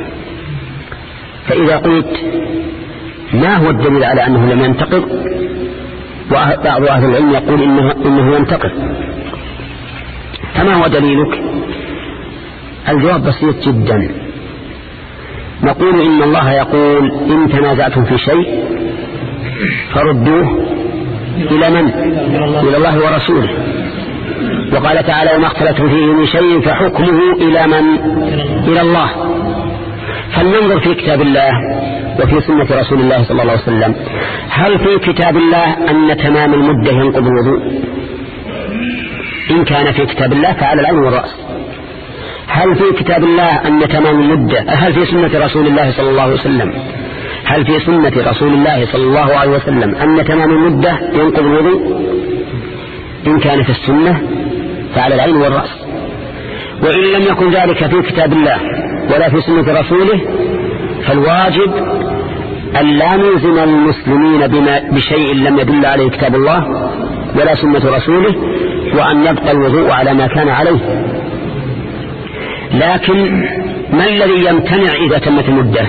فإذا قلت ما هو الدليل على أنه لم ينتقض؟ وبعض أهل العلم يقول إنه, إنه ينتقض. فما هو دليلك؟ الجواب بسيط جدا، نقول إن الله يقول إن تنازعتم في شيء فردوه إلى من؟ إلى الله ورسوله. وقال تعالى وما اختلفتم فيه من شيء فحكمه إلى من؟ إلى الله. فلننظر في كتاب الله وفي سنة رسول الله صلى الله عليه وسلم، هل في كتاب الله أن تمام المدة ينقض الوضوء؟ إن كان في كتاب الله فعلى العين والرأس. هل في كتاب الله أن تمام المدة؟ هل في سنة رسول الله صلى الله عليه وسلم هل في سنة رسول الله صلى الله عليه وسلم أن تمام المدة ينقض الوضوء؟ إن كان في السنة فعلى العين والرأس، وإن لم يكن ذلك في كتاب الله ولا في سنة رسوله فالواجب أن لا نلزم المسلمين بما بشيء لم يدل عليه كتاب الله ولا سنة رسوله، وأن يبقى الوضوء على ما كان عليه. لكن ما الذي يمتنع إذا تمت المدة؟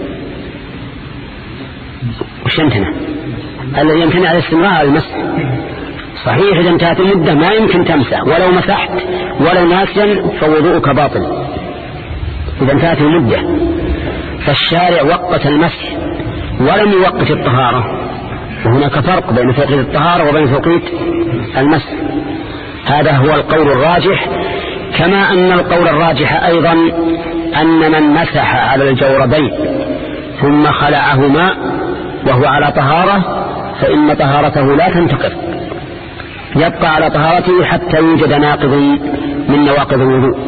وش يمتنع؟ الذي يمتنع الاستمرار على المسح. صحيح إذا انتهت المدة ما يمكن تمسح، ولو مسحت ولو ناسيا فوضوءك باطل إذا انتهت المدة. فالشارع وقت المسح ولم يوقت الطهارة، وهناك فرق بين توقيت الطهارة وبين توقيت المسح. هذا هو القول الراجح، كما أن القول الراجح أيضا أن من مسح على الجوربين ثم خلعهما وهو على طهارة فإن طهارته لا تنتقض، يبقى على طهارته حتى يوجد ناقض من نواقض الوضوء.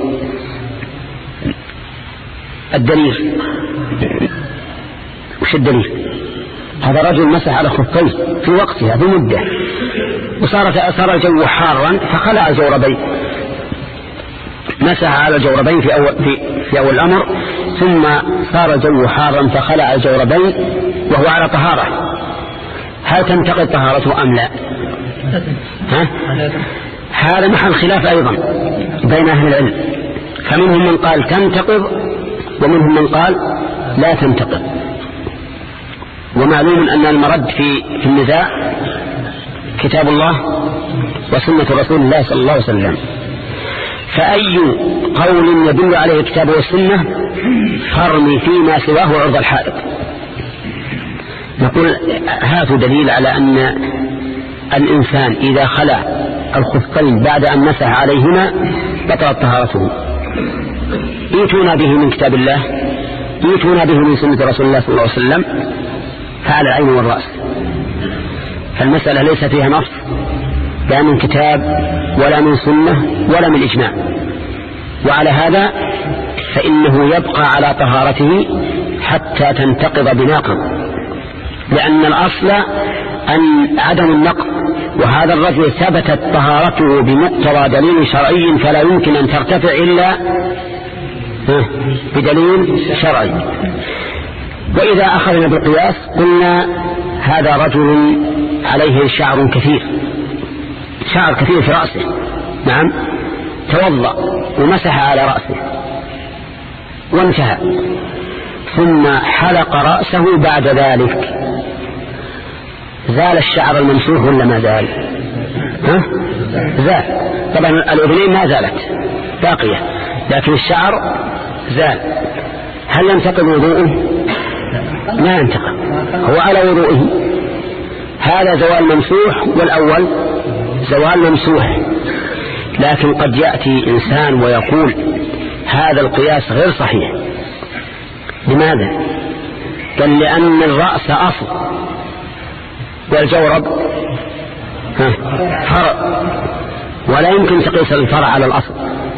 الدليل وش الدليل؟ هذا رجل مسح على خفيه في وقتها بمدة، وصار صار الجو حارا فخلع الجوربين، مسح على الجوربين في أول, في, في أول الأمر، ثم صار الجو حارا فخلع الجوربين وهو على طهارة. هل تنتقض طهارته أم لا؟ ها؟ هذا محل خلاف أيضا بين أهل العلم، فمنهم من قال تنتقض ومنهم من قال لا تنتقض. ومعلوم أن المرد في, في النزاع كتاب الله وسنة رسول الله صلى الله عليه وسلم، فأي قول يدل عليه الكتاب والسنة فرمي فيما سواه عرض الحائط. نقول هذا دليل على أن الإنسان إذا خلع الخفين بعد أن مسح عليهما بطلت طهارته. ايتونا به من كتاب الله، ايتونا به من سنة رسول الله صلى الله عليه وسلم، فعلى العين والرأس. فالمسألة ليس فيها نص لا من كتاب ولا من سنة ولا من إجماع، وعلى هذا فإنه يبقى على طهارته حتى تنتقض بناقض، لأن الأصل أن عدم النقض، وهذا الرجل ثبتت طهارته بمقتضى دليل شرعي فلا يمكن أن ترتفع إلا بدليل شرعي. وإذا أخذنا بالقياس قلنا هذا رجل عليه شعر كثير، شعر كثير في رأسه، نعم، توضأ ومسح على رأسه وانتهى، ثم حلق رأسه بعد ذلك، زال الشعر الممسوح ولا ما زال؟ ها؟ زال. طبعا الأذنين ما زالت باقية، لكن الشعر زال. هل ينتقض وضوءه؟ لا ينتقض، هو على وضوءه. هذا زوال ممسوح والأول زوال ممسوح. لكن قد يأتي إنسان ويقول هذا القياس غير صحيح. لماذا؟ قال لأن الرأس أصل والجورب فرع، ولا يمكن تقيس الفرع على الأصل.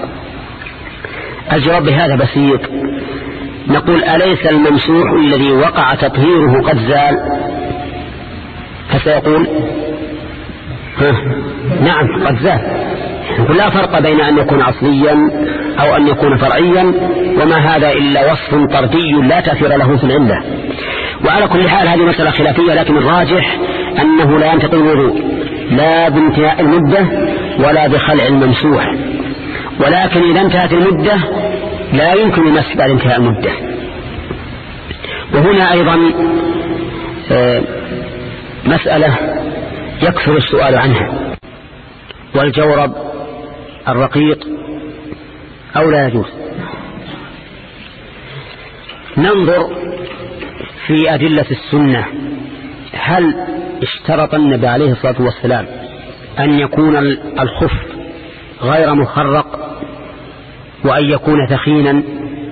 الجواب بهذا بسيط، نقول أليس الممسوح الذي وقع تطهيره قد زال؟ فسيقول ها نعم قد زال. نقول لا فرق بين أن يكون أصليا أو أن يكون فرعيا، وما هذا إلا وصف طردي لا تأثير له في العلة. وعلى كل حال هذه مسألة خلافية، لكن الراجح أنه لا ينتقض الوضوء لا بانتهاء المدة ولا بخلع الممسوح، ولكن إذا انتهت المدة لا يمكن المسح بعد انتهاء المدة. وهنا أيضا مسألة يكثر السؤال عنها، والجورب الرقيق أو لا يجوز. ننظر في أدلة السنة، هل اشترط النبي عليه الصلاة والسلام أن يكون الخف غير مخرق وأن يكون ثخينا؟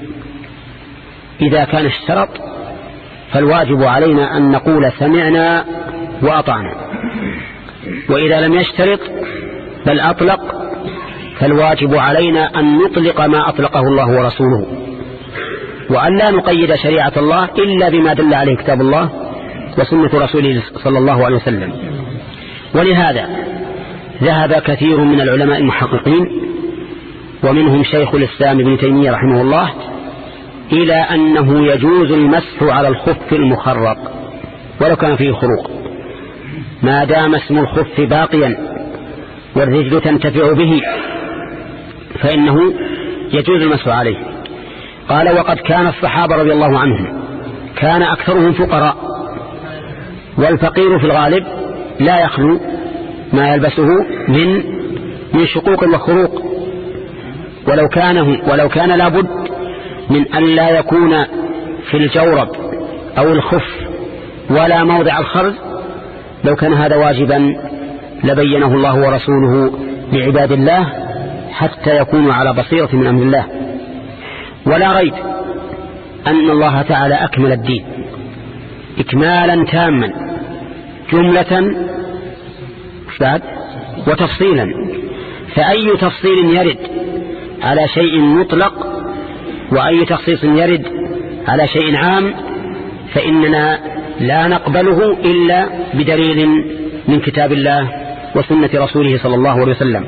إذا كان اشترط فالواجب علينا أن نقول سمعنا وأطعنا، وإذا لم يشترط بل أطلق فالواجب علينا أن نطلق ما أطلقه الله ورسوله، وأن لا نقيد شريعة الله إلا بما دل عليه كتاب الله وسنة رسوله صلى الله عليه وسلم. ولهذا ذهب كثير من العلماء المحققين ومنهم شيخ الإسلام ابن تيمية رحمه الله إلى أنه يجوز المسح على الخف المخرق ولو كان فيه خروق، ما دام اسم الخف باقيا والرجل تنتفع به فإنه يجوز المسح عليه. قال: وقد كان الصحابة رضي الله عنهم كان أكثرهم فقراء، والفقير في الغالب لا يخلو ما يلبسه من من شقوق وخروق، ولو كان ولو كان لابد من أن لا يكون في الجورب أو الخف ولا موضع الخرز، لو كان هذا واجبا لبينه الله ورسوله لعباد الله حتى يكونوا على بصيرة من أمر الله. ولا ريب أن الله تعالى أكمل الدين إكمالا تاما جملة وتفصيلا، فأي تفصيل يرد على شيء مطلق وأي تخصيص يرد على شيء عام فإننا لا نقبله إلا بدليل من كتاب الله وسنة رسوله صلى الله عليه وسلم.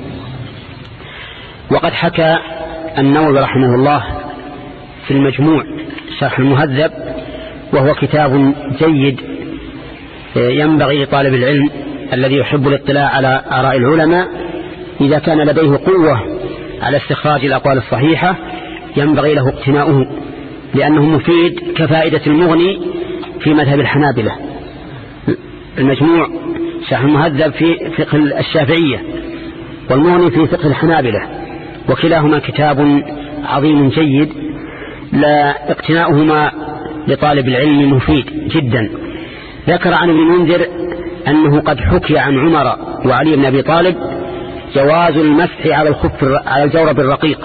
وقد حكى النووي رحمه الله في المجموع شرح المهذب، وهو كتاب جيد ينبغي لطالب العلم الذي يحب الاطلاع على آراء العلماء إذا كان لديه قوة على استخراج الأقوال الصحيحة ينبغي له اقتناؤه، لأنه مفيد كفائدة المغني في مذهب الحنابلة. المجموع شرح المهذب في فقه الشافعية والمغني في فقه الحنابلة، وكلاهما كتاب عظيم جيد لا اقتناؤهما لطالب العلم مفيد جدا. ذكر عن ابن المنذر أنه قد حكي عن عمر وعلي بن أبي طالب جواز المسح على الخف على الجورب الرقيق،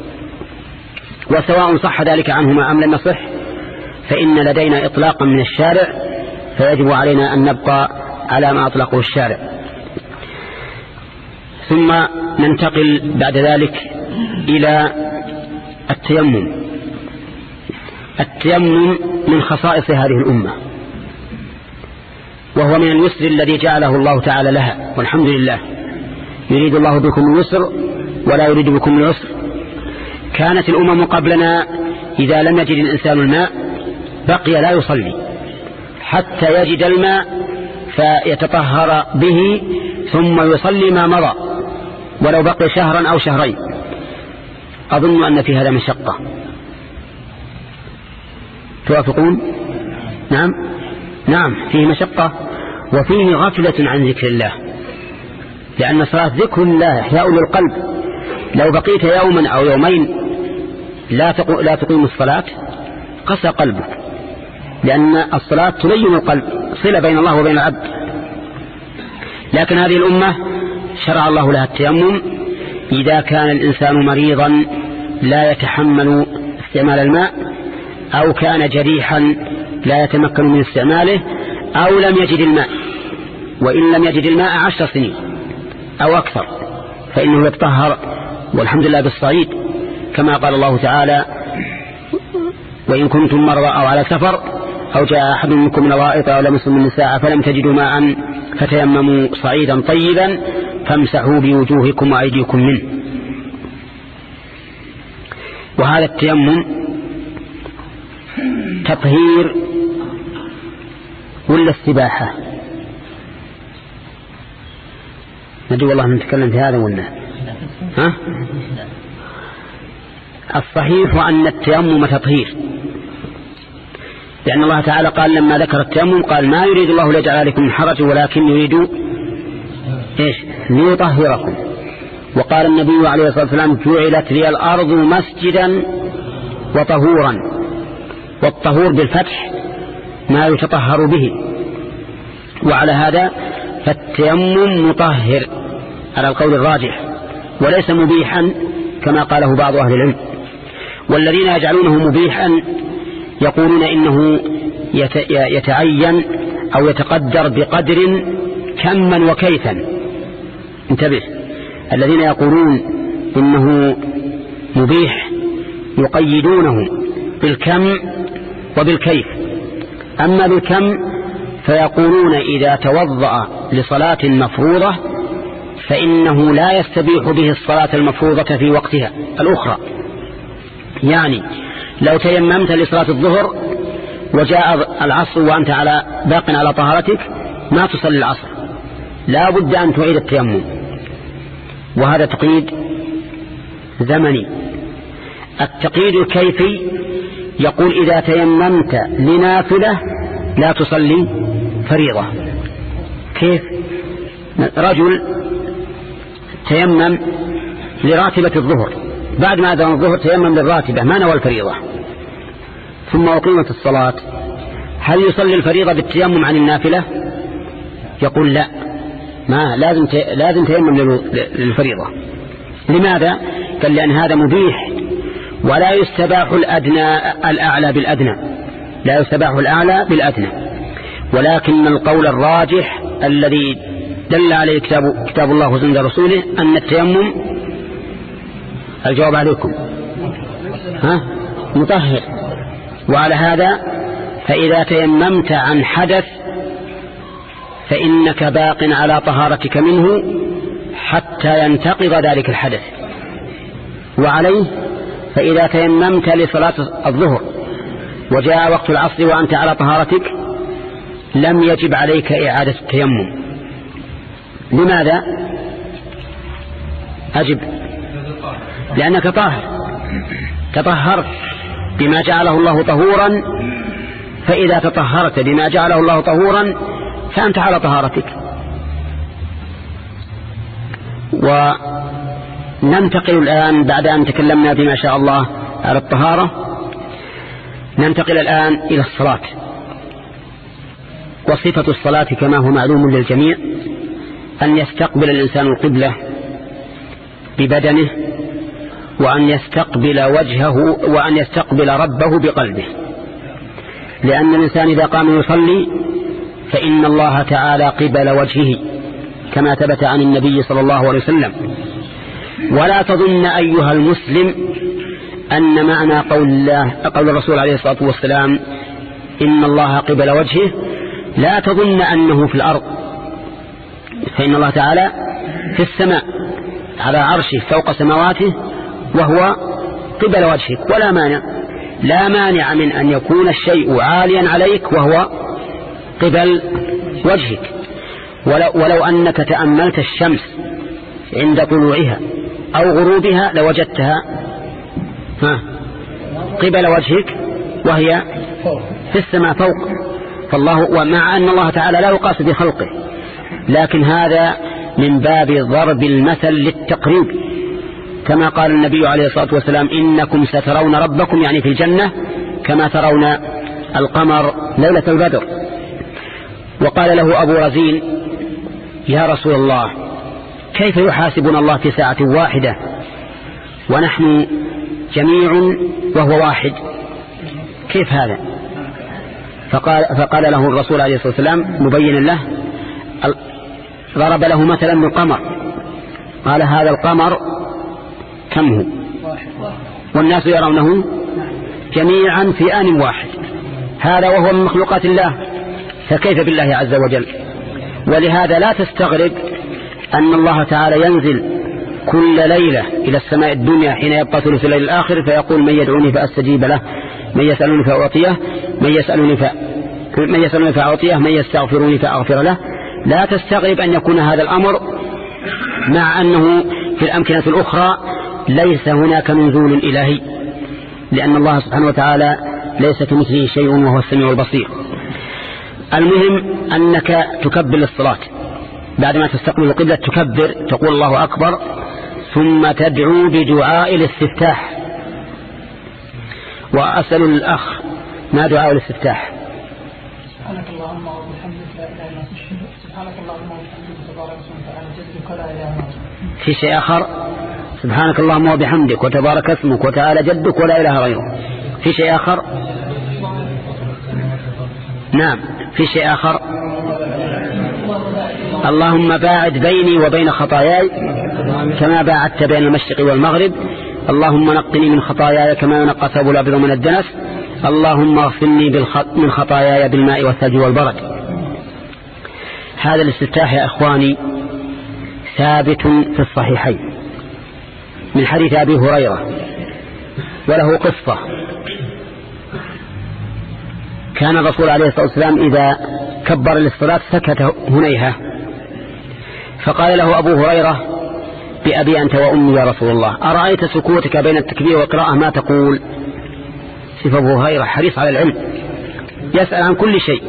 وسواء صح ذلك عنهما أم لم يصح فإن لدينا إطلاقا من الشارع، فيجب علينا أن نبقى على ما أطلقه الشارع. ثم ننتقل بعد ذلك إلى التيمم. التيمم من خصائص هذه الأمة، وهو من اليسر الذي جعله الله تعالى لها، والحمد لله. يريد الله بكم اليسر ولا يريد بكم العسر. كانت الأمم قبلنا إذا لم يجد الإنسان الماء بقي لا يصلي حتى يجد الماء فيتطهر به ثم يصلي ما مضى ولو بقي شهرا أو شهرين. أظن أن في هذا مشقة، توافقون؟ نعم نعم فيه مشقة وفيه غفلة عن ذكر الله، لأن صلاة ذكر الله إحياء للقلب. لو بقيت يوما أو يومين لا لا تقيم الصلاة قسى قلبك، لأن الصلاة تلين القلب، صلة بين الله وبين العبد. لكن هذه الأمة شرع الله لها التيمم إذا كان الإنسان مريضا لا يتحمل استعمال الماء، أو كان جريحا لا يتمكن من استعماله، أو لم يجد الماء، وإن لم يجد الماء عشر سنين أو أكثر فإنه يتطهر والحمد لله بالصعيد، كما قال الله تعالى: وإن كنتم مرضى أو على سفر أو جاء أحد منكم من الغائط أو لمستم النساء فلم تجدوا ماء فتيمموا صعيدا طيبا فامسحوا بوجوهكم وأيديكم منه. وهذا التيمم تطهير ولا السباحة؟ ندعو والله نتكلم في هذا ولا ها؟ الصحيح أن التيمم تطهير، لأن الله تعالى قال لما ذكر التيمم قال: ما يريد الله ليجعل عليكم من حرج ولكن يريد إيش؟ ليطهركم. وقال النبي عليه الصلاة والسلام: جعلت لي الأرض مسجدا وطهورا. والطهور بالفتح ما يتطهر به، وعلى هذا فالتيمم مطهر على القول الراجح وليس مبيحا كما قاله بعض أهل العلم. والذين يجعلونه مبيحا يقولون إنه يتعين أو يتقدر بقدر كما وكيفا. انتبه، الذين يقولون إنه مبيح يقيدونه بالكم وبالكيف. أما بالكم فيقولون إذا توضأ لصلاة مفروضة فإنه لا يستبيح به الصلاة المفروضة في وقتها الأخرى. يعني لو تيممت لصلاة الظهر وجاء العصر وأنت على باق على طهارتك ما تصلي العصر، لا بد أن تعيد التيمم، وهذا تقييد زمني. التقييد الكيفي يقول إذا تيممت لنافلة لا تصلي فريضة. كيف؟ رجل تيمم لراتبة الظهر، بعد ما أذن الظهر تيمم للراتبة ما نوى الفريضة، ثم أقيمت الصلاة، هل يصلي الفريضة بالتيمم عن النافلة؟ يقول لا، ما لازم لازم تيمم للفريضة. لماذا؟ قال لأن هذا مبيح ولا يستباح الأدنى الأعلى بالأدنى، لا يستباح الأعلى بالأدنى. ولكن القول الراجح الذي دل عليه كتاب, كتاب الله وسنة رسوله أن التيمم، الجواب عليكم ها مطهر. وعلى هذا فإذا تيممت عن حدث فإنك باق على طهارتك منه حتى ينتقض ذلك الحدث. وعليه فإذا تيممت لصلاة الظهر وجاء وقت العصر وأنت على طهارتك لم يجب عليك إعادة التيمم. لماذا؟ أجب، لأنك طاهر، تطهرت بما جعله الله طهورا، فإذا تطهرت بما جعله الله طهورا فأنت على طهارتك. وننتقل الآن بعد أن تكلمنا بما شاء الله على الطهارة، ننتقل الآن إلى الصلاة. وصفة الصلاة كما هو معلوم للجميع أن يستقبل الإنسان القبلة ببدنه، وأن يستقبل وجهه، وأن يستقبل ربه بقلبه. لأن الإنسان إذا قام يصلي فإن الله تعالى قبل وجهه كما ثبت عن النبي صلى الله عليه وسلم. ولا تظن أيها المسلم أن معنى قول الله قول الرسول عليه الصلاة والسلام إن الله قبل وجهه لا تظن أنه في الأرض، فإن الله تعالى في السماء على عرشه فوق سماواته وهو قبل وجهك، ولا مانع لا مانع من أن يكون الشيء عاليا عليك وهو قبل وجهك. ولو, ولو أنك تأملت الشمس عند طلوعها أو غروبها لوجدتها ها قبل وجهك وهي في السماء فوق. فالله، ومع أن الله تعالى لا يقاس بخلقه، لكن هذا من باب ضرب المثل للتقريب، كما قال النبي عليه الصلاة والسلام إنكم سترون ربكم يعني في الجنة كما ترون القمر ليلة البدر. وقال له أبو رزين يا رسول الله كيف يحاسبنا الله في ساعة واحدة ونحن جميع وهو واحد، كيف هذا؟ فقال, فقال له الرسول عليه الصلاة والسلام مبينا له، ضرب له مثلا بالقمر، قال هذا القمر كم هو والناس يرونه جميعا في آن واحد، هذا وهو من مخلوقات الله، فكيف بالله عز وجل؟ ولهذا لا تستغرب أن الله تعالى ينزل كل ليلة إلى السماء الدنيا حين يبقى ثلث الليل الآخر فيقول من يدعوني فأستجيب له، من يسألني فأعطيه، من يسألني ف... من يسألني فأعطيه، من يستغفرني فأغفر له. لا تستغرب أن يكون هذا الأمر مع أنه في الأمكنة الأخرى ليس هناك نزول إلهي، لأن الله سبحانه وتعالى ليس كمثله شيء وهو السميع البصير. المهم أنك تكبر الصلاة بعدما تستقبل القبلة، تكبر تقول الله أكبر، ثم تدعو بدعاء الاستفتاح. وأسأل الأخ ما دعاء الاستفتاح؟ سبحانك اللهم وبحمدك لا إله إلا أنت، سبحانك اللهم وبحمدك تبارك اسمك وتعالى جدك ولا إله إلا أنت. في شيء آخر؟ سبحانك اللهم وبحمدك وتبارك اسمك وتعالى جدك ولا إله غيره. في شيء آخر؟ نعم. في شيء آخر؟ اللهم باعد بيني وبين خطاياي كما باعدت بين المشرق والمغرب. اللهم نقني من خطاياي كما ينقى الثوب الأبيض من الدنس. اللهم اغسلني من خطاياي بالماء والثلج والبرد. هذا الاستفتاح يا أخواني ثابت في الصحيحين من حديث أبي هريرة، وله قصة. كان الرسول عليه الصلاة والسلام إذا كبر للصلاة سكت هنيهة، فقال له أبو هريرة: بأبي أنت وأمي يا رسول الله، أرأيت سكوتك بين التكبير والقراءة ما تقول؟ شوف أبو هريرة حريص على العلم، يسأل عن كل شيء.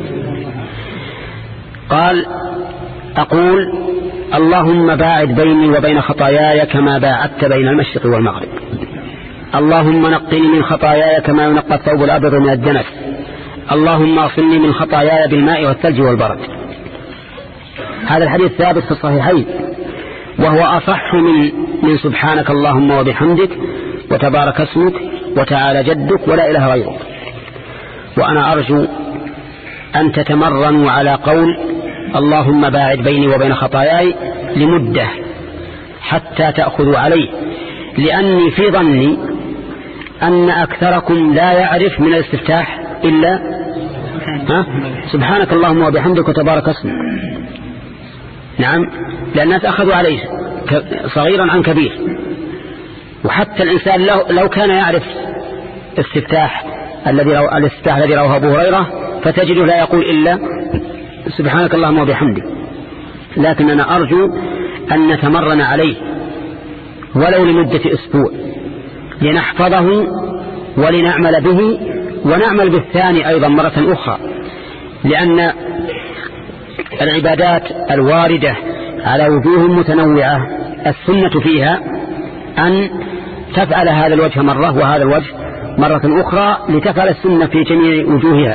قال: أقول اللهم باعد بيني وبين خطاياي كما باعدت بين المشرق والمغرب. اللهم نقني من خطاياي كما ينقى الثوب الأبيض من الدنس. اللهم اغسلني من خطاياي بالماء والثلج والبرد. هذا الحديث ثابت في الصحيحين، وهو أصح من من سبحانك اللهم وبحمدك وتبارك اسمك وتعالى جدك ولا إله غيرك. وأنا أرجو أن تتمرنوا على قول اللهم باعد بيني وبين خطاياي لمدة حتى تأخذوا عليه، لأني في ظني أن أكثركم لا يعرف من الاستفتاح إلا ها؟ سبحانك اللهم وبحمدك وتبارك اسمك. نعم، لأن الناس أخذوا عليه صغيرا عن كبير. وحتى الإنسان لو, لو كان يعرف استفتاح الذي رو... الاستفتاح الذي رواه أبو هريرة فتجده لا يقول إلا سبحانك اللهم وبحمدك. لكن أنا أرجو أن نتمرن عليه ولو لمدة أسبوع لنحفظه ولنعمل به، ونعمل بالثاني أيضا مرة أخرى، لأن العبادات الواردة على وجوه متنوعة السنة فيها أن تفعل هذا الوجه مرة وهذا الوجه مرة أخرى لتفعل السنة في جميع وجوهها.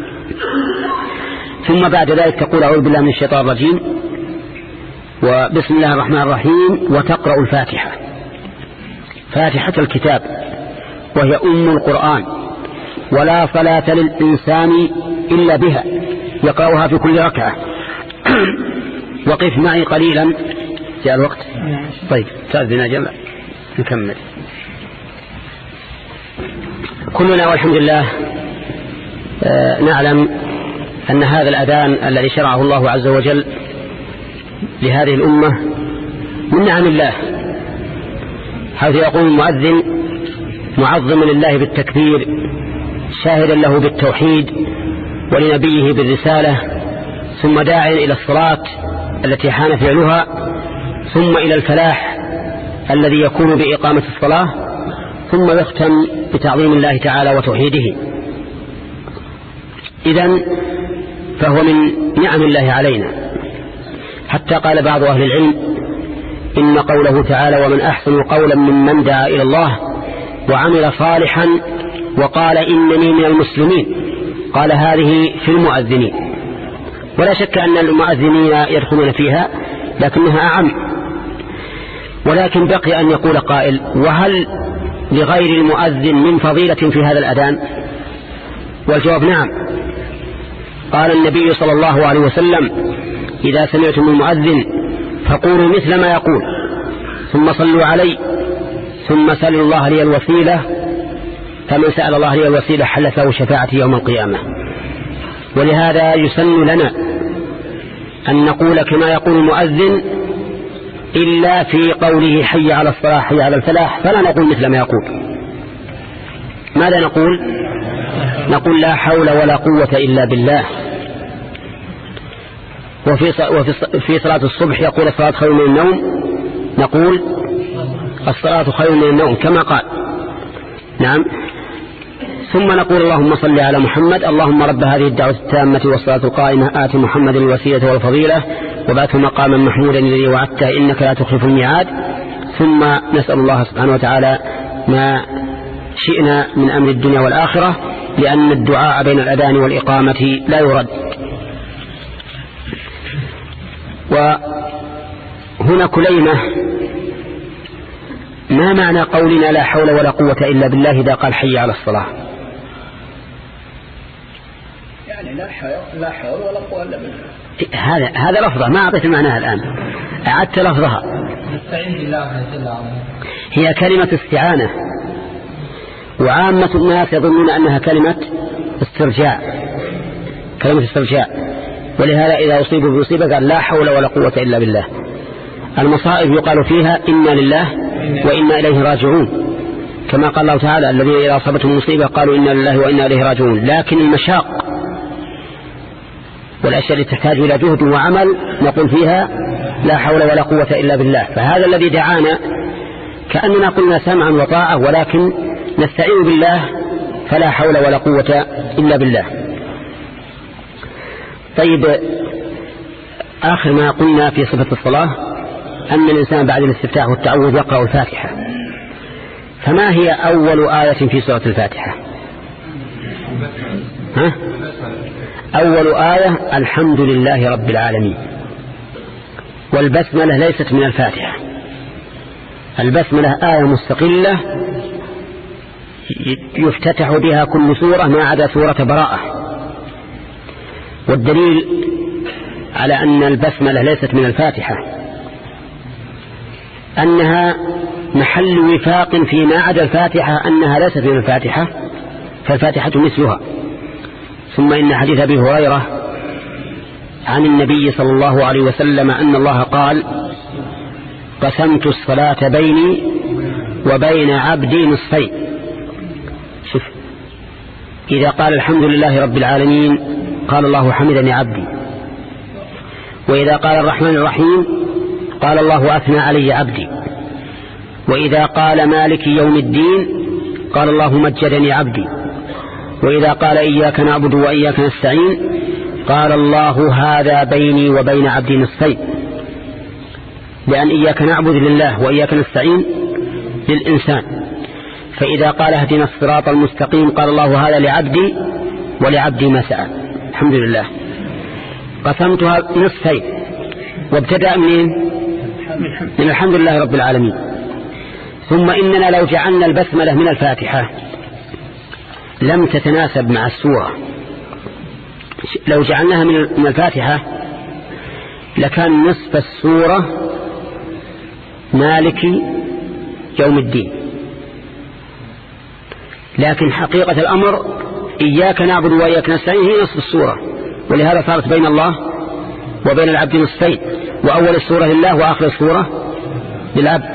ثم بعد ذلك تقول أعوذ بالله من الشيطان الرجيم وبسم الله الرحمن الرحيم، وتقرأ الفاتحة، فاتحة الكتاب، وهي أم القرآن، ولا صلاة للإنسان إلا بها، يقرأها في كل ركعة. وقف معي قليلا، جاء الوقت. طيب تأذن جمع نكمل. كلنا والحمد لله آه نعلم أن هذا الأذان الذي شرعه الله عز وجل لهذه الأمة من نعم الله، حيث يقول المؤذن معظما لله بالتكبير شاهدا له بالتوحيد ولنبيه بالرسالة، ثم داعيا إلى الصلاة التي حان فعلها، ثم إلى الفلاح الذي يكون بإقامة الصلاة، ثم يختم بتعظيم الله تعالى وتوحيده. إذن فهو من نعم الله علينا، حتى قال بعض أهل العلم إن قوله تعالى ومن أحسن قولا ممن دعا إلى الله وعمل صالحا وقال إنني من المسلمين، قال هذه في المؤذنين، ولا شك أن المؤذنين يدخلون فيها لكنها أعم. ولكن بقي أن يقول قائل: وهل لغير المؤذن من فضيلة في هذا الأذان؟ والجواب نعم. قال النبي صلى الله عليه وسلم: إذا سمعتم المؤذن فقولوا مثل ما يقول، ثم صلوا علي، ثم سألوا الله لي الوسيلة، فمن سأل الله لي الوسيلة حلت له شفاعتي يوم القيامة. ولهذا يسن لنا أن نقول كما يقول المؤذن، إلا في قوله حي على الصلاة حي على الفلاح فلا نقول مثل ما يقول. ماذا نقول؟ نقول لا حول ولا قوة إلا بالله. وفي وفي صلاة الصبح يقول الصلاة خير من النوم، نقول الصلاة خير من النوم كما قال. نعم. ثم نقول اللهم صل على محمد، اللهم رب هذه الدعوة التامة والصلاة القائمة آت محمد الوسيلة والفضيلة وبعثه مقاما محمودا الذي وعدته إنك لا تخلف الميعاد. ثم نسأل الله سبحانه وتعالى ما شئنا من أمر الدنيا والآخرة، لأن الدعاء بين الأذان والإقامة لا يرد. وهنا كليمة: ما معنى قولنا لا حول ولا قوة إلا بالله إذا قال حي على الصلاة؟ يعني لا حول ولا قوة إلا بالله. هذا هذا لفظة، ما أعطيت معناها الآن، أعدت لفظها. نستعين بالله جل وعلا. هي كلمة استعانة، وعامة الناس يظنون أنها كلمة استرجاع، كلمة استرجاع، ولهذا إذا أصيبوا بمصيبة قال لا حول ولا قوة إلا بالله. المصائب يقال فيها إنا لله وإنا إليه راجعون، كما قال الله تعالى الذين إذا أصابتهم مصيبة قالوا إنا لله وإنا إليه راجعون. لكن المشاق والأشياء التي تحتاج إلى جهد وعمل نقول فيها لا حول ولا قوة إلا بالله. فهذا الذي دعانا كأننا قلنا سمعا وطاعة، ولكن نستعين بالله فلا حول ولا قوة إلا بالله. طيب، آخر ما قلنا في صفة الصلاة أن الإنسان بعد الاستفتاح والتعوذ يقرأ الفاتحة. فما هي أول آية في سورة الفاتحة؟ ها؟ أول آية الحمد لله رب العالمين. والبسملة ليست من الفاتحة، البسملة آية مستقلة يفتتح بها كل سورة ما عدا سورة براءة. والدليل على أن البسملة ليست من الفاتحة أنها محل وفاق فيما عدا الفاتحة أنها ليست من الفاتحة، فالفاتحة مثلها. ثم إن حديث أبي هريرة عن النبي صلى الله عليه وسلم أن الله قال قسمت الصلاة بيني وبين عبدي نصفين. شوف، إذا قال الحمد لله رب العالمين قال الله حمدني عبدي، وإذا قال الرحمن الرحيم قال الله أثنى علي عبدي، وإذا قال مالك يوم الدين قال الله مجدني عبدي، وإذا قال إياك نعبد وإياك نستعين قال الله هذا بيني وبين عبدي نصفين، لأن إياك نعبد لله وإياك نستعين للإنسان. فإذا قال اهدنا الصراط المستقيم قال الله هذا لعبدي ولعبدي ما سأل. الحمد لله قسمتها نصفين، وابتدأ منين؟ من الحمد لله رب العالمين. ثم إننا لو جعلنا البسملة من الفاتحة لم تتناسب مع السورة. لو جعلناها من الفاتحة لكان نصف السورة مالك يوم الدين، لكن حقيقة الأمر إياك نعبد وإياك نستعين هي نصف السورة، ولهذا صارت بين الله وبين العبد نصفين، وأول السورة لله وآخر السورة للعبد.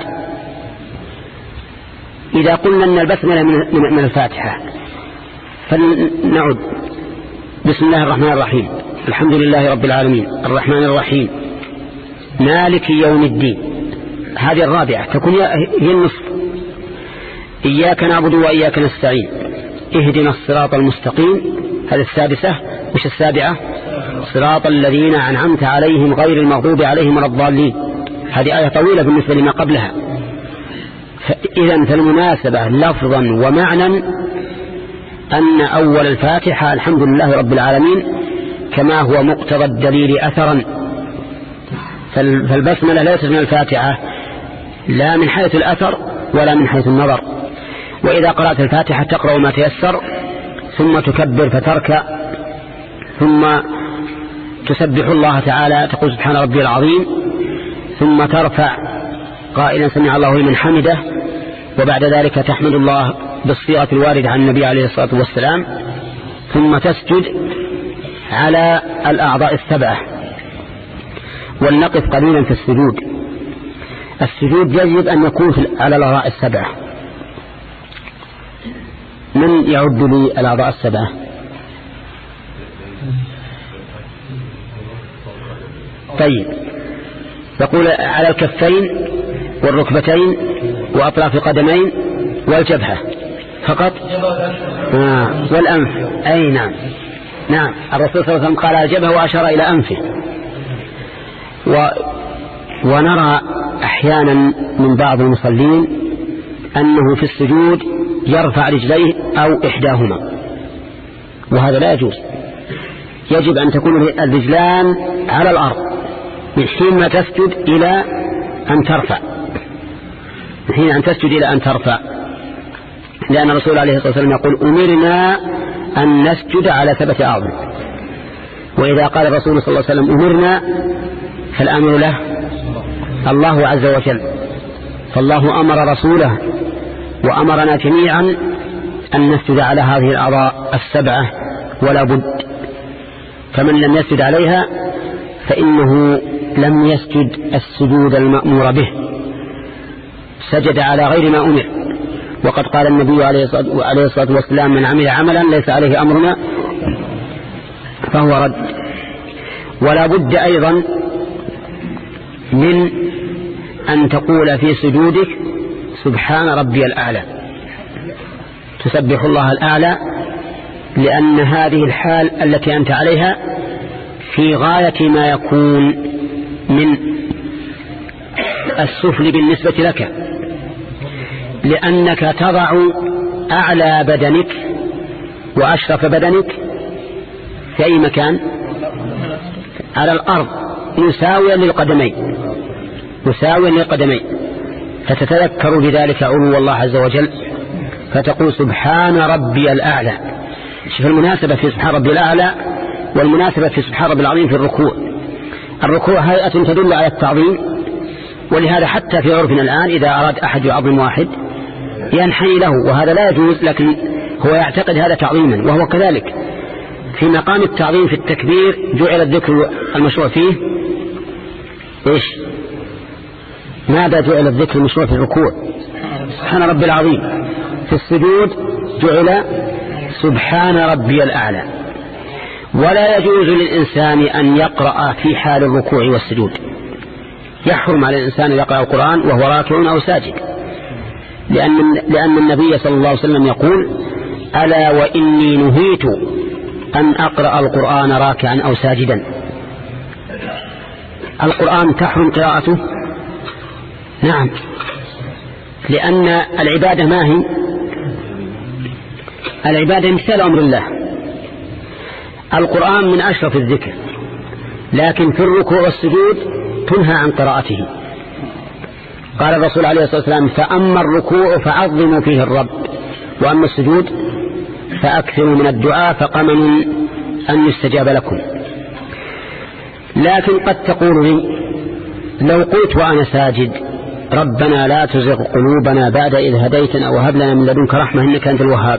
إذا قلنا أن البسملة من الفاتحة فلنعد. بسم الله الرحمن الرحيم، الحمد لله رب العالمين، الرحمن الرحيم، مالك يوم الدين. هذه الرابعة تكون هي النصف. إياك نعبد وإياك نستعين، اهدنا الصراط المستقيم، هذه السادسة. وش السابعة؟ صراط الذين أنعمت عليهم غير المغضوب عليهم ولا الضالين. هذه آية طويلة بالنسبة لما قبلها. إذن فالمناسبة لفظا ومعنى أن أول الفاتحة الحمد لله رب العالمين كما هو مقتضى الدليل أثرا. فالبسملة ليست من الفاتحة لا من حيث الأثر ولا من حيث النظر. وإذا قرأت الفاتحة تقرأ ما تيسر، ثم تكبر فتركع، ثم تسبح الله تعالى تقول سبحان ربي العظيم، ثم ترفع قائلا سمع الله لمن حمده، وبعد ذلك تحمد الله بالصيغة الواردة عن النبي عليه الصلاة والسلام، ثم تسجد على الأعضاء السبعة. ولنقف قليلا في السجود. السجود يجب أن يكون على الأعضاء السبعة. من يعد لي الأعضاء السبعة؟ طيب، يقول على الكفين والركبتين وأطراف القدمين والجبهة فقط. آه. والأنف. أي نعم نعم الرسول صلى الله عليه وسلم قال الجبهة وأشار إلى أنفه. و... ونرى أحيانا من بعض المصلين أنه في السجود يرفع رجليه أو إحداهما، وهذا لا يجوز. يجب أن تكون الرجلان على الأرض من حين ما تسجد إلى أن ترفع، من حين أن تسجد إلى أن ترفع، لأن الرسول عليه الصلاة والسلام يقول أمرنا أن نسجد على ثبت أعظم. وإذا قال الرسول صلى الله عليه وسلم أمرنا فالأمر له الله عز وجل. فالله أمر رسوله وأمرنا جميعا أن نسجد على هذه الأعضاء السبعة ولا بد. فمن لم يسجد عليها فإنه لم يسجد السجود المأمور به، سجد على غير ما أمر. وقد قال النبي عليه الصلاة والسلام: من عمل عملا ليس عليه أمرنا فهو رد. ولا بد أيضا من أن تقول في سجودك: سبحان ربي الأعلى، تسبح الله الأعلى، لأن هذه الحال التي أنت عليها في غاية ما يكون من السفل بالنسبة لك، لأنك تضع أعلى بدنك وأشرف بدنك في أي مكان؟ على الأرض، مساويا للقدمين، مساويا للقدمين. فتتذكر بذلك علو الله عز وجل فتقول: سبحان ربي الأعلى. شوف المناسبة في سبحان ربي الأعلى والمناسبة في سبحان ربي العظيم في الركوع. الركوع هيئة تدل على التعظيم، ولهذا حتى في عرفنا الآن إذا أراد أحد يعظم واحد ينحني له، وهذا لا يجوز، لكن هو يعتقد هذا تعظيما، وهو كذلك. في مقام التعظيم في التكبير جعل الذكر المشروع فيه إيش؟ ماذا جعل الذكر المشروع في الركوع؟ سبحان ربي العظيم. في السجود جعل سبحان ربي الأعلى. ولا يجوز للإنسان أن يقرأ في حال الركوع والسجود، يحرم على الإنسان أن يقرأ القرآن وهو راكع أو ساجد، لأن, لأن النبي صلى الله عليه وسلم يقول: ألا وإني نهيت أن أقرأ القرآن راكعا أو ساجدا. القرآن تحرم قراءته؟ نعم، لأن العبادة ما هي؟ العبادة مثال أمر الله. القرآن من أشرف الذكر، لكن في الركوع والسجود تنهى عن قراءته. قال الرسول عليه الصلاة والسلام: فأما الركوع فعظموا فيه الرب، وأما السجود فأكثروا من الدعاء فقمن أن يستجاب لكم. لكن قد تقول لي: لو قلت وأنا ساجد: ربنا لا تزغ قلوبنا بعد إذ هديتنا وهب لنا من لدنك رحمة إنك أنت الوهاب،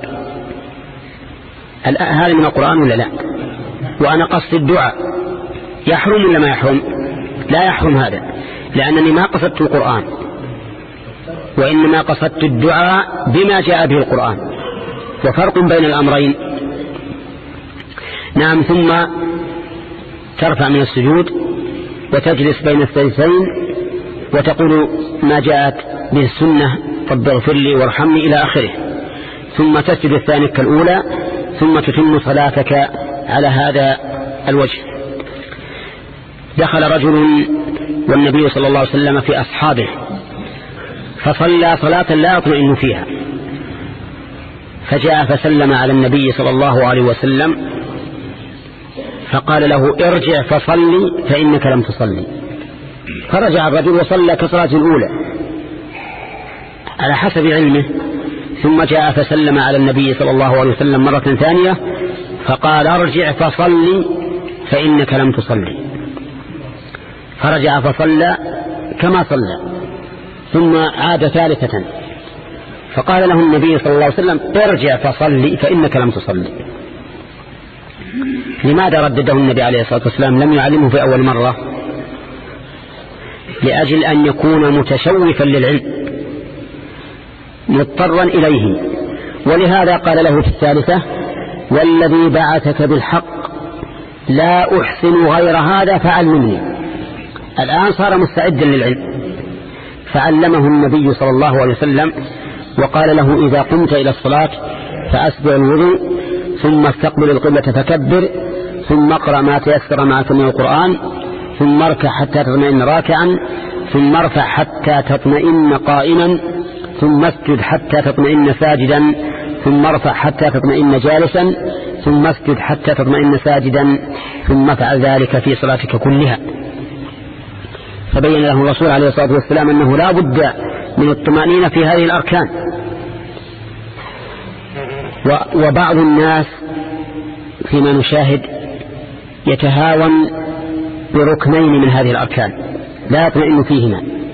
هذا من القرآن ولا لا؟ وأنا قصد الدعاء، يحرم ولا ما يحرم؟ لا يحرم هذا، لأنني ما قصدت القرآن، وإنما قصدت الدعاء بما جاء به القرآن، وفرق بين الأمرين. نعم. ثم ترفع من السجود وتجلس بين السجدتين وتقول ما جاءت به السنة: رب اغفر لي وارحمني إلى آخره. ثم تسجد الثانية كالأولى، ثم تتم صلاتك على هذا الوجه. دخل رجل والنبي صلى الله عليه وسلم في أصحابه فصلى صلاة لا يطمئن فيها، فجاء فسلم على النبي صلى الله عليه وسلم فقال له: ارجع فصلي فإنك لم تصلي. فرجع الرجل وصلى كصلاة الأولى على حسب علمه، ثم جاء فسلم على النبي صلى الله عليه وسلم مرة ثانية فقال: ارجع فصلي فإنك لم تصلي. فرجع فصلى كما صلى، ثم عاد ثالثة فقال له النبي صلى الله عليه وسلم: ارجع فصلي فإنك لم تصلي. لماذا ردده النبي عليه الصلاة والسلام؟ لم يعلمه في أول مرة، لأجل أن يكون متشوفا للعلم مضطرا إليه. ولهذا قال له في الثالثة: والذي بعثك بالحق لا أحسن غير هذا فعلمني. الآن صار مستعدا للعلم، فعلمه النبي صلى الله عليه وسلم وقال له: إذا قمت إلى الصلاة فأسبغ الوضوء، ثم استقبل القبلة فكبر، ثم اقرأ ما تيسر معك من القرآن، ثم اركع حتى تطمئن راكعا، ثم ارفع حتى تطمئن قائما، ثم اسجد حتى تطمئن ساجدا، ثم ارفع حتى تطمئن جالسا، ثم اسجد حتى تطمئن ساجدا، ثم افعل ذلك في صلاتك كلها. فبين له الرسول عليه الصلاة والسلام أنه لا بد من الطمأنينة في هذه الأركان. وبعض الناس فيما نشاهد يتهاون بركنين من هذه الأركان لا يطمئن فيهما،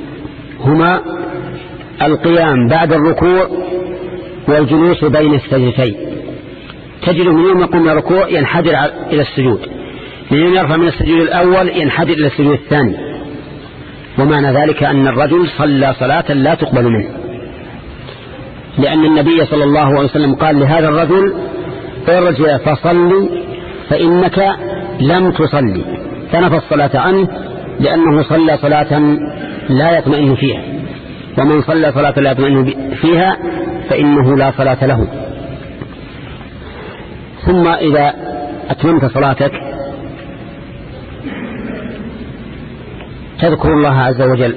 هما القيام بعد الركوع والجلوس بين السجدتين. تجد من يوم يقوم من الركوع ينحدر إلى السجود، من يوم يرفع من السجود الأول ينحدر إلى السجود الثاني، ومعنى ذلك أن الرجل صلى صلاة لا تقبل منه، لأن النبي صلى الله عليه وسلم قال لهذا الرجل ارجع فصلي فإنك لم تصلي، فنفى الصلاة عنه لأنه صلى صلاة لا يطمئن فيها، ومن صلى صلاة لا يطمئن فيها فإنه لا صلاة له. ثم إذا أتممت صلاتك تذكر الله عز وجل،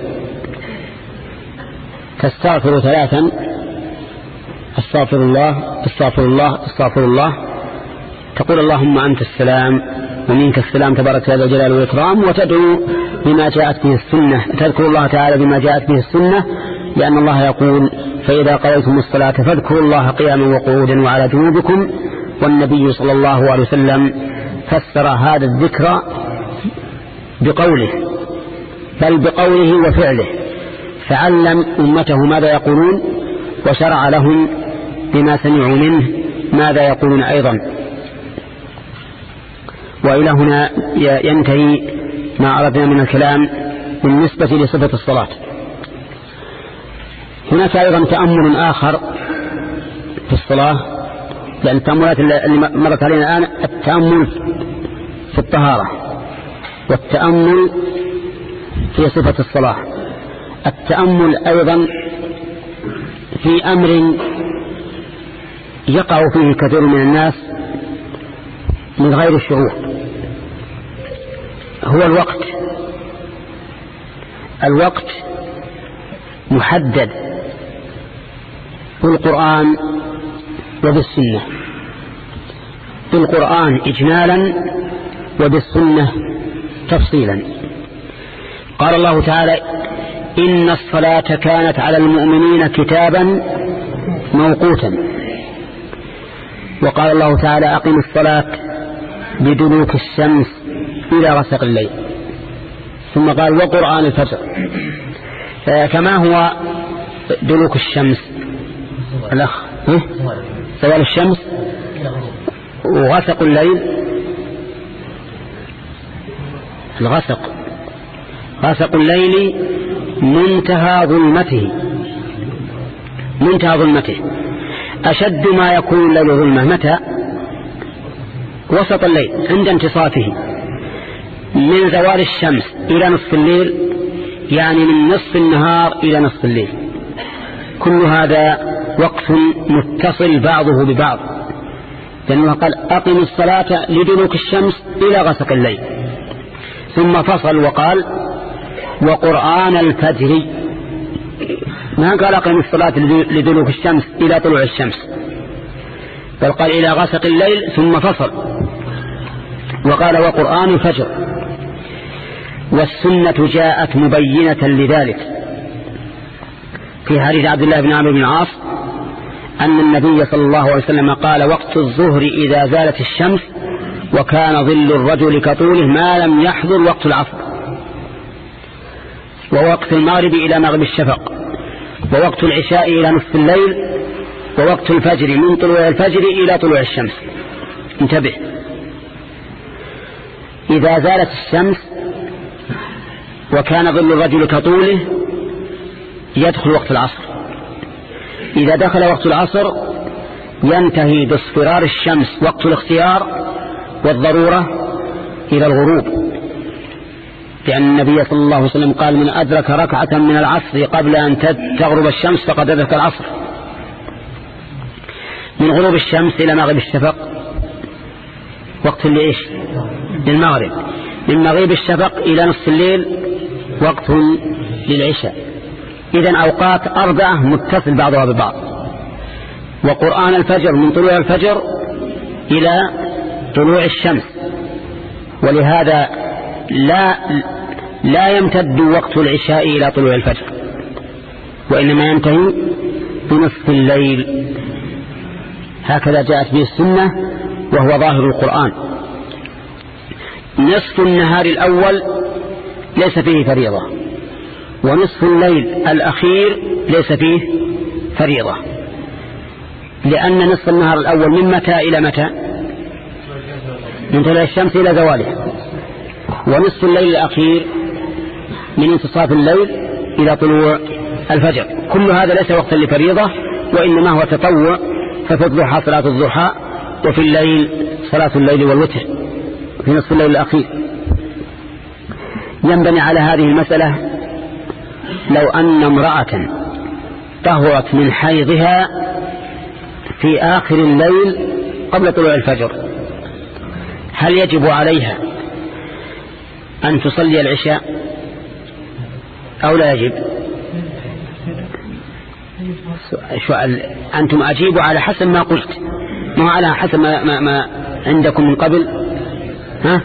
تستغفر ثلاثا: استغفر الله استغفر الله استغفر الله، تقول اللهم أنت السلام ومنك السلام تبارك يا ذا الجلال والإكرام، وتدعو بما جاءت به السنة، تذكر الله تعالى بما جاءت به السنة، لأن الله يقول فإذا قضيتم الصلاة فاذكروا الله قياما وقعودا وعلى جنوبكم. والنبي صلى الله عليه وسلم فسر هذا الذكر بقوله، بل بقوله وفعله، فعلم أمته ماذا يقولون وشرع لهم بما سمعوا منه ماذا يقولون أيضا. وإلى هنا ينتهي ما أردنا من الكلام بالنسبة لصفة الصلاة. هناك أيضا تأمل آخر في الصلاة، لأن التأملات اللي مرت علينا الآن التأمل في الطهارة والتأمل في صفة الصلاة، التأمل أيضا في أمر يقع فيه كثير من الناس من غير الشعور، هو الوقت. الوقت محدد بالقرآن وبالسنة، بالقرآن إجمالا وبالسنة تفصيلا. قال الله تعالى إن الصلاة كانت على المؤمنين كتابا موقوتا، وقال الله تعالى أقم الصلاة بدلوك الشمس إلى غسق الليل، ثم قال وقرآن الفجر. كما هو دلوك الشمس الأخ زوال الشمس وغسق الليل، الغسق غسق الليل منتهى ظلمته، منتهى ظلمته أشد ما يكون الليل ظلمة متى؟ وسط الليل عند انتصافه، من زوال الشمس إلى نصف الليل، يعني من نصف النهار إلى نصف الليل، كل هذا وقت متصل بعضه ببعض، لأنه قال أقم الصلاة لدلوك الشمس إلى غسق الليل، ثم فصل وقال وقرآن الفجر، ما قال أقم الصلاة لدلوك الشمس إلى طلوع الشمس، بل قال إلى غسق الليل ثم فصل وقال وقرآن الفجر. والسنة جاءت مبينة لذلك في حديث عبد الله بن عمرو بن العاص أن النبي صلى الله عليه وسلم قال وقت الظهر إذا زالت الشمس وكان ظل الرجل كطوله ما لم يحضر وقت العصر، ووقت المغرب إلى مغرب الشفق، ووقت العشاء إلى نصف الليل، ووقت الفجر من طلوع الفجر إلى طلوع الشمس. انتبه، إذا زالت الشمس وكان ظل الرجل كطوله يدخل وقت العصر، إذا دخل وقت العصر ينتهي باصفرار الشمس وقت الاختيار والضرورة إلى الغروب، لأن النبي صلى الله عليه وسلم قال من أدرك ركعة من العصر قبل أن تغرب الشمس فقد أدرك العصر. من غروب الشمس إلى مغرب الشفق وقت لإيش؟ للمغرب. من مغرب الشفق إلى نصف الليل وقت للعشاء. إذن أوقات أربعة متصل بعضها ببعض. وقرآن الفجر من طلوع الفجر إلى طلوع الشمس، ولهذا لا لا يمتد وقت العشاء إلى طلوع الفجر، وإنما ينتهي بنصف الليل، هكذا جاءت به السنة وهو ظاهر القرآن. نصف النهار الأول ليس فيه فريضة، ونصف الليل الأخير ليس فيه فريضة، لأن نصف النهار الأول من متى إلى متى؟ من طلوع الشمس إلى زوالها، ونصف الليل الأخير من انتصاف الليل إلى طلوع الفجر. كل هذا ليس وقتا لفريضة، وإنما هو تطوع، ففي الضحى صلاة الضحى، وفي الليل صلاة الليل والوتر في نصف الليل الأخير. ينبني على هذه المسألة لو أن امرأة طهرت من حيضها في آخر الليل قبل طلوع الفجر، هل يجب عليها أن تصلي العشاء أو لا يجب؟ سؤال أنتم أجيبوا على حسب ما قلت، ما على حسب ما, ما, ما عندكم من قبل. ها؟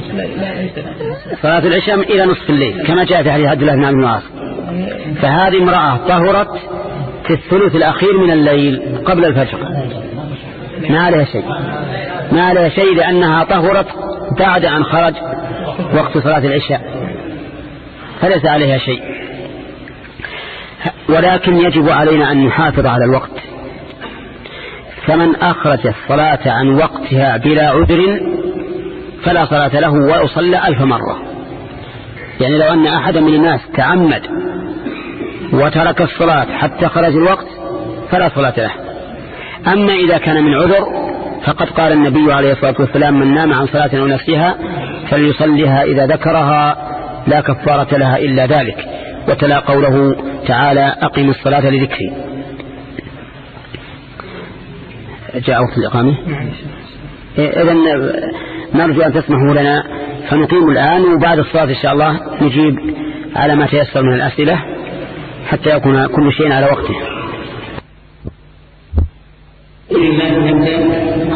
صلاة العشاء إلى نصف الليل كما جاء في حديث عبد الله بن عمرو بن العاص. فهذه امرأة طهرت في الثلث الأخير من الليل قبل الفجر، ما عليها شيء، ما عليها شيء لأنها طهرت بعد أن خرج وقت صلاة العشاء، فليس عليها شيء. ولكن يجب علينا أن نحافظ على الوقت، فمن أخرج الصلاة عن وقتها بلا عذر فلا صلاة له ويصلى ألف مرة. يعني لو أن أحد من الناس تعمد وترك الصلاة حتى خرج الوقت فلا صلاة له. أما إذا كان من عذر فقد قال النبي عليه الصلاة والسلام: من نام عن صلاة أو نفسها فليصليها إذا ذكرها لا كفارة لها إلا ذلك. وتلا قوله تعالى: أقم الصلاة لذكري. جاء وقت الإقامة. إذن نرجو أن تسمحوا لنا فنقيم الآن، وبعد الصلاة إن شاء الله نجيب على ما تيسر من الأسئلة حتى يكون كل شيء على وقته. لله نبدأ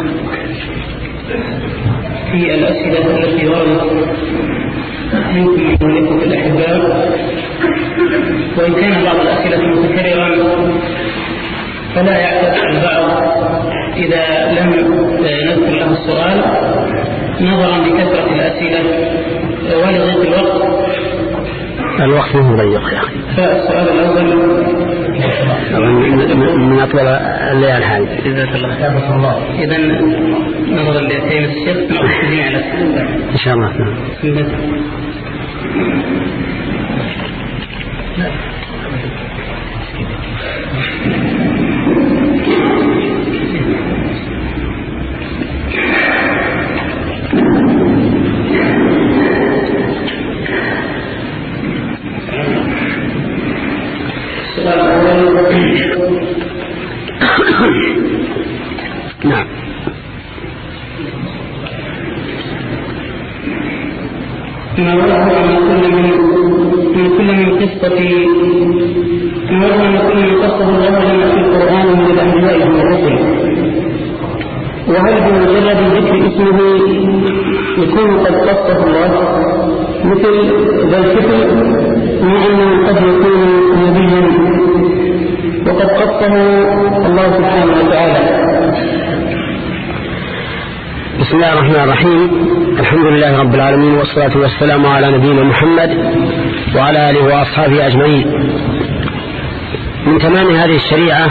في الأسئلة التي وردت منكم من الإخوة الأحباء، وإن كان بعض الأسئلة متكررا فلا يعتذر البعض إذا لم نذكر له السؤال نظرا لكثرة الأسئلة ولضيق الوقت. الوقت هو ضيق يا أخي. فالسؤال الأول من أطول الليال هذه. جزاك الله. إذن نظرا لأتيم الشيخ نعطي جميع الأسئلة إن شاء الله. نعم. ما ورد من كل من كل من قصة ما ورد من كل من قصة الله لنا في القرآن من الأنبياء والرسل، وهل بمجرد ذكر اسمه يكون قد قصه الله مثل ذا الكفل، مع أنه قد يكون نبيا وقد قصه الله سبحانه وتعالى؟ بسم الله الرحمن الرحيم. الحمد لله رب العالمين، والصلاة والسلام على نبينا محمد وعلى آله وأصحابه أجمعين. من تمام هذه الشريعة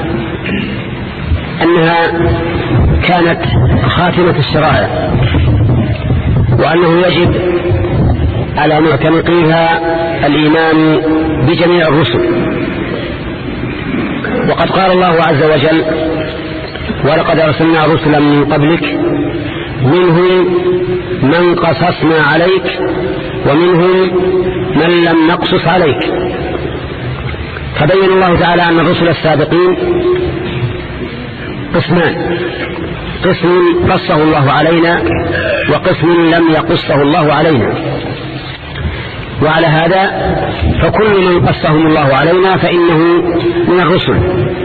أنها كانت خاتمة الشرائع، وأنه يجب على معتنقيها الإيمان بجميع الرسل. وقد قال الله عز وجل: ولقد أرسلنا رسلا من قبلك منهم من قصصنا عليك ومنهم من لم نقصص عليك. فبين الله تعالى أن الرسل السابقين قسمان: قسم قصه الله علينا وقسم لم يقصه الله علينا. وعلى هذا فكل من قصهم الله علينا فإنه من الرسل.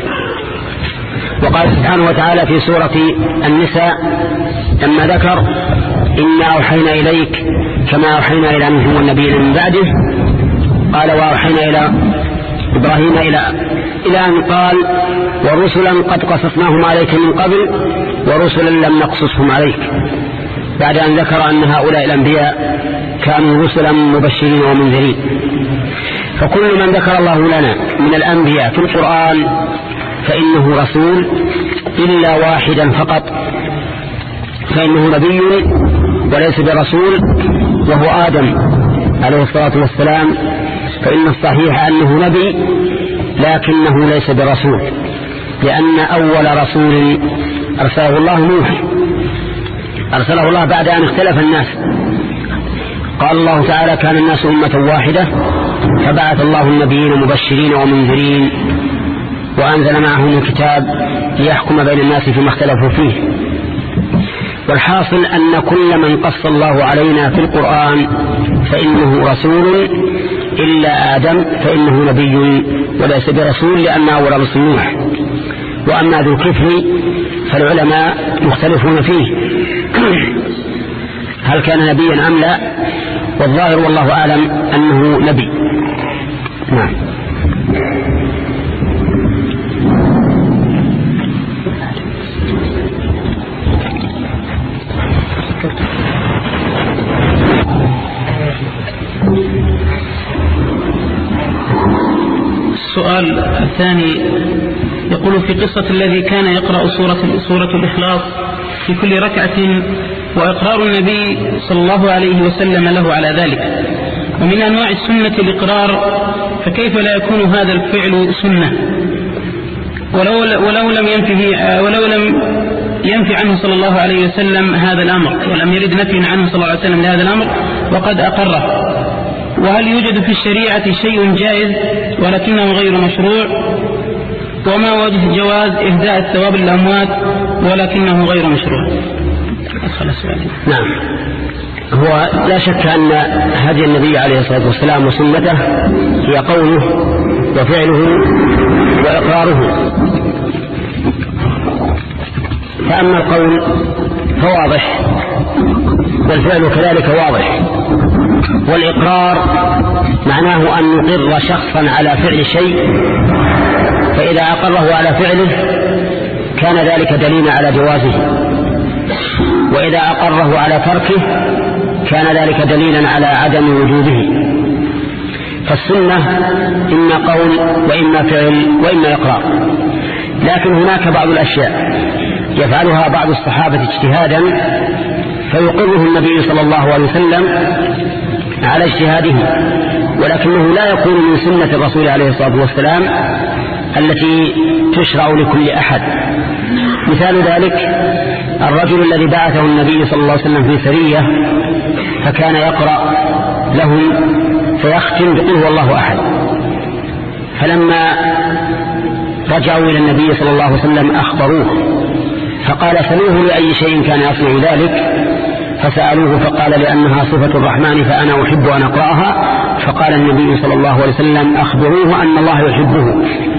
وقال سبحانه وتعالى في سورة النساء لما ذكر: إنا أوحينا إليك كما أوحينا إلى نوح والنبيين من بعده، قال: وأوحينا إلى إبراهيم إلى إلى أن قال: ورسلا قد قصصناهم عليك من قبل ورسلا لم نقصصهم عليك، بعد أن ذكر أن هؤلاء الأنبياء كانوا رسلا مبشرين ومنذرين. فكل من ذكر الله لنا من الأنبياء في القرآن فإنه رسول إلا واحدا فقط، فإنه نبي وليس برسول، وهو آدم عليه الصلاة والسلام، فإن الصحيح أنه نبي لكنه ليس برسول، لأن أول رسول أرسله الله نوح، أرسله الله بعد أن اختلف الناس. قال الله تعالى: كان الناس أمة واحدة فبعث الله النبيين مبشرين ومنذرين وأنزل معهم الكتاب ليحكم بين الناس فيما اختلفوا فيه. والحاصل أن كل من قص الله علينا في القرآن فإنه رسول إلا آدم فإنه نبي وليس برسول، لأن أول رسول نوح. وأما ذو الكفر فالعلماء مختلفون فيه هل كان نبيا أم لا، والظاهر والله أعلم أنه نبي. نعم. السؤال الثاني يقول: في قصة الذي كان يقرأ سورة, سورة الإخلاص في كل ركعة وإقرار النبي صلى الله عليه وسلم له على ذلك، ومن أنواع السنة الإقرار، فكيف لا يكون هذا الفعل سنة ولو, ولو لم ينفه ولو لم ينفي عنه صلى الله عليه وسلم هذا الأمر، ولم يرد نفي عنه صلى الله عليه وسلم لهذا الأمر وقد أقره؟ وهل يوجد في الشريعة شيء جائز ولكنه غير مشروع؟ وما وجه جواز إهداء الثواب للأموات ولكنه غير مشروع؟ نعم. هو لا شك أن هدي النبي عليه الصلاة والسلام وسنته هي قوله وفعله وإقراره. فأما القول فواضح، والفعل كذلك واضح، والإقرار معناه أن نقر شخصا على فعل شيء، فإذا أقره على فعله كان ذلك دليلا على جوازه، وإذا أقره على تركه كان ذلك دليلا على عدم وجوده. فالسنة إما قول وإما فعل وإما إقرار. لكن هناك بعض الأشياء يفعلها بعض الصحابة اجتهادا فيقره النبي صلى الله عليه وسلم على اجتهاده، ولكنه لا يكون من سنة الرسول عليه الصلاة والسلام التي تشرع لكل أحد. مثال ذلك الرجل الذي بعثه النبي صلى الله عليه وسلم في سرية فكان يقرأ لهم فيختم بقل هو الله أحد، فلما رجعوا إلى النبي صلى الله عليه وسلم أخبروه فقال: سلوه لأي شيء كان يصنع ذلك؟ فسألوه فقال: لأنها صفة الرحمن فأنا أحب أن أقرأها. فقال النبي صلى الله عليه وسلم: أخبروه أن الله يحبه.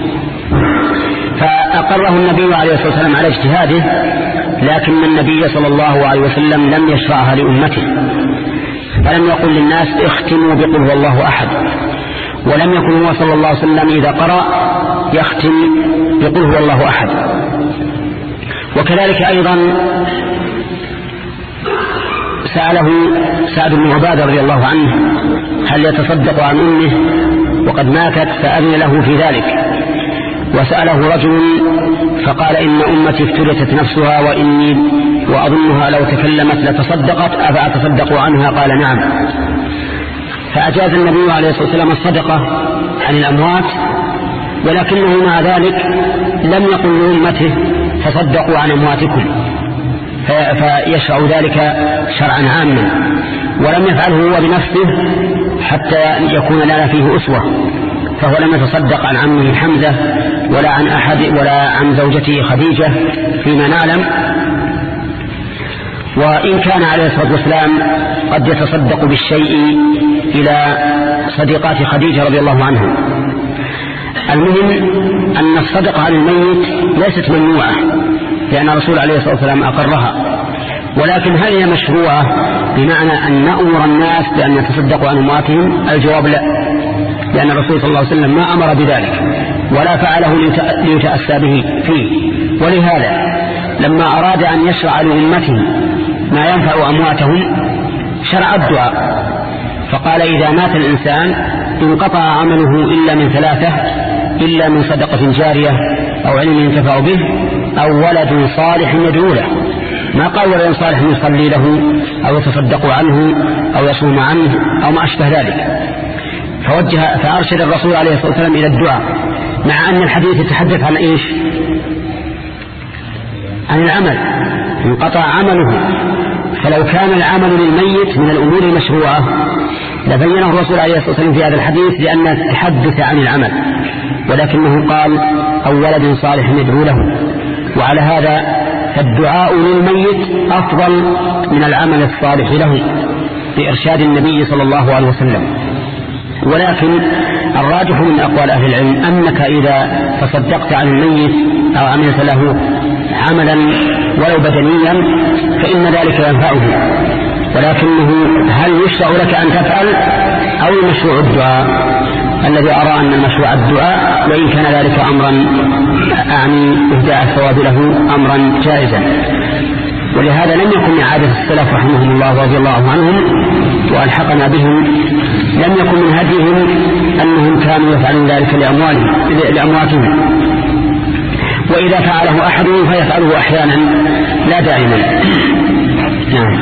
فأقره النبي عليه الصلاة والسلام على اجتهاده، لكن النبي صلى الله عليه وسلم لم يشرعها لأمته، فلم يقل للناس اختموا بقل هو الله أحد، ولم يكن هو صلى الله عليه وسلم إذا قرأ يختم بقل هو الله أحد. وكذلك أيضا سأله سعد بن عبادة رضي الله عنه: هل يتصدق عن أمه وقد ماتت؟ فأذن له في ذلك. وسأله رجل فقال: إن أمتي افترست نفسها وإني وأظنها لو تكلمت لتصدقت، أفأتصدق عنها؟ قال: نعم. فأجاز النبي عليه الصلاة والسلام الصدقة عن الأموات، ولكنه مع ذلك لم يقل لأمته تصدقوا عن أمواتكم، فيشرع ذلك شرعا عاما، ولم يفعله هو بنفسه حتى يكون لنا فيه أسوة، فهو لم يتصدق عن عمه حمزة ولا عن أحد ولا عن زوجته خديجة فيما نعلم. وإن كان عليه الصلاة والسلام قد يتصدق بالشيء إلى صديقات خديجة رضي الله عنها. المهم أن الصدقة عن الميت ليست ممنوعة، لأن الرسول عليه الصلاة والسلام أقرها، ولكن هل هي مشروعة بمعنى أن نأمر الناس بأن يتصدقوا عن أمواتهم؟ الجواب لا، لأن الرسول صلى الله عليه وسلم ما أمر بذلك ولا فعله ليتأسى به فيه. ولهذا لما أراد أن يشرع لأمته ما ينفع أمواتهم شرع الدعاء، فقال: إذا مات الإنسان انقطع عمله إلا من ثلاثة: إلا من صدقة جارية أو علم ينتفع به أو ولد صالح يدعو له. ما قال ولد صالح يصلي له أو يتصدق عنه أو يصوم عنه أو ما أشبه ذلك. فوجه فأرشد الرسول عليه الصلاة والسلام إلى الدعاء، مع أن الحديث يتحدث عن إيش؟ عن العمل، انقطع عمله. فلو كان العمل للميت من الأمور المشروعة لبينه الرسول عليه الصلاة والسلام في هذا الحديث لأن التحدث عن العمل، ولكنه قال أو ولد صالح يدعو له. وعلى هذا فالدعاء للميت أفضل من العمل الصالح له بإرشاد النبي صلى الله عليه وسلم. ولكن الراجح من أقوال أهل العلم أنك إذا تصدقت عن الميت أو عملت له عملا ولو بدنيا فإن ذلك ينفعه، ولكنه هل يشرع لك أن تفعل أو المشروع الدعاء؟ الذي أرى أن المشروع الدعاء، وإن كان ذلك أمرا أعني إهداء الثواب له أمرا جائزا. ولهذا لم يكن من عادة السلف رحمهم الله رضي الله عنهم وألحقنا بهم، لم يكن من هديهم أنهم كانوا يفعلون ذلك لأمواتهم، وإذا فعله أحدهم فيفعله أحيانا لا دائما. نعم.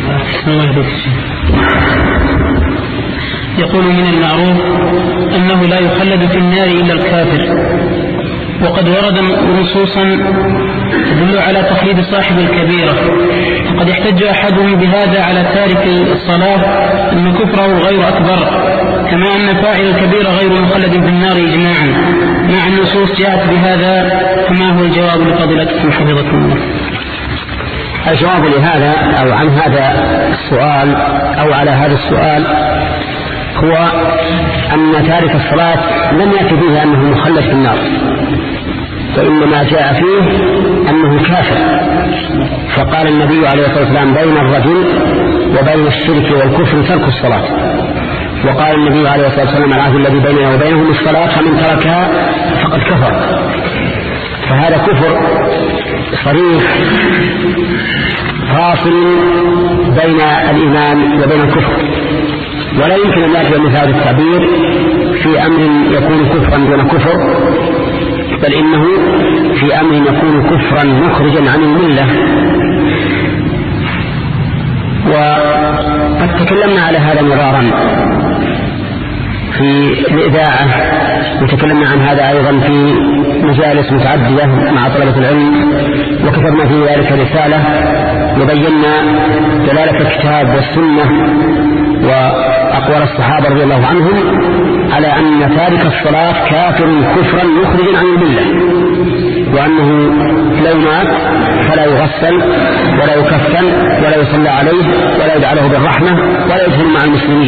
يقول من المعروف أنه لا يخلد في النار إلا الكافر، وقد ورد نصوصا تدل على تخليد صاحب الكبيرة، فقد يحتج أحدهم بهذا على تارك الصلاة أن كفره غير أكبر، كما أن فاعل الكبيرة غير مخلد في النار إجماعا، مع النصوص جاءت بهذا. فما هو الجواب لفضيلتكم حفظكم الله؟ الجواب لهذا أو عن هذا السؤال أو على هذا السؤال هو أن تارك الصلاة لم يأتي به أنه مخلد في النار، فإنما جاء فيه أنه كافر. فقال النبي عليه الصلاة والسلام بين الرجل وبين الشرك والكفر ترك الصلاة، وقال النبي عليه الصلاة والسلام العهد الذي بيننا وبينهم الصلاة فمن تركها فقد كفر. فهذا كفر صريح فاصل بين الإيمان وبين الكفر، ولا يمكن أن يأتي مثال التعبير في أمر يكون كفرا دون كفر، بل إنه في أمر يكون كفرا مخرجا عن الملة. وقد تكلمنا على هذا مرارا في الإذاعة، وتكلمنا عن هذا أيضا في مجالس متعددة مع طلبة العلم، وكتبنا في ذلك رسالة وبينا دلالة الكتاب والسنة وأقوال الصحابة رضي الله عنهم على أن تارك الصلاة كافر كفرا مخرجا عن الملة، وأنه لو مات فلا يغسل ولا يكفن ولا يصلى عليه ولا يدعى له بالرحمة ولا يدخل مع المسلمين.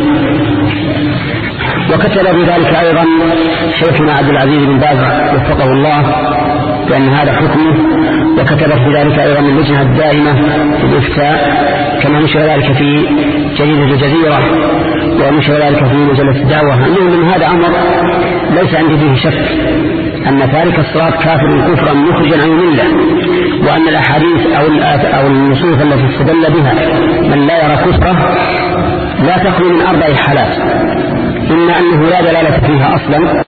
وكتب بذلك أيضا شيخنا عبد العزيز بن باز وفقه الله بأن هذا حكمه، وكتب في ذلك أيضا اللجنة الدائمة في الإفتاء، كما نشر ذلك في جريدة الجزيرة ونشر ذلك في مجلة الدعوة. المهم من هذا أمر ليس عندي فيه شك أن تارك الصلاة كافر كفرا مخرجا عن الملة، وأن الأحاديث أو النصوص التي استدل بها من لا يرى كفره لا تخلو من أربع حالات: إما أنه لا دلالة فيها أصلا،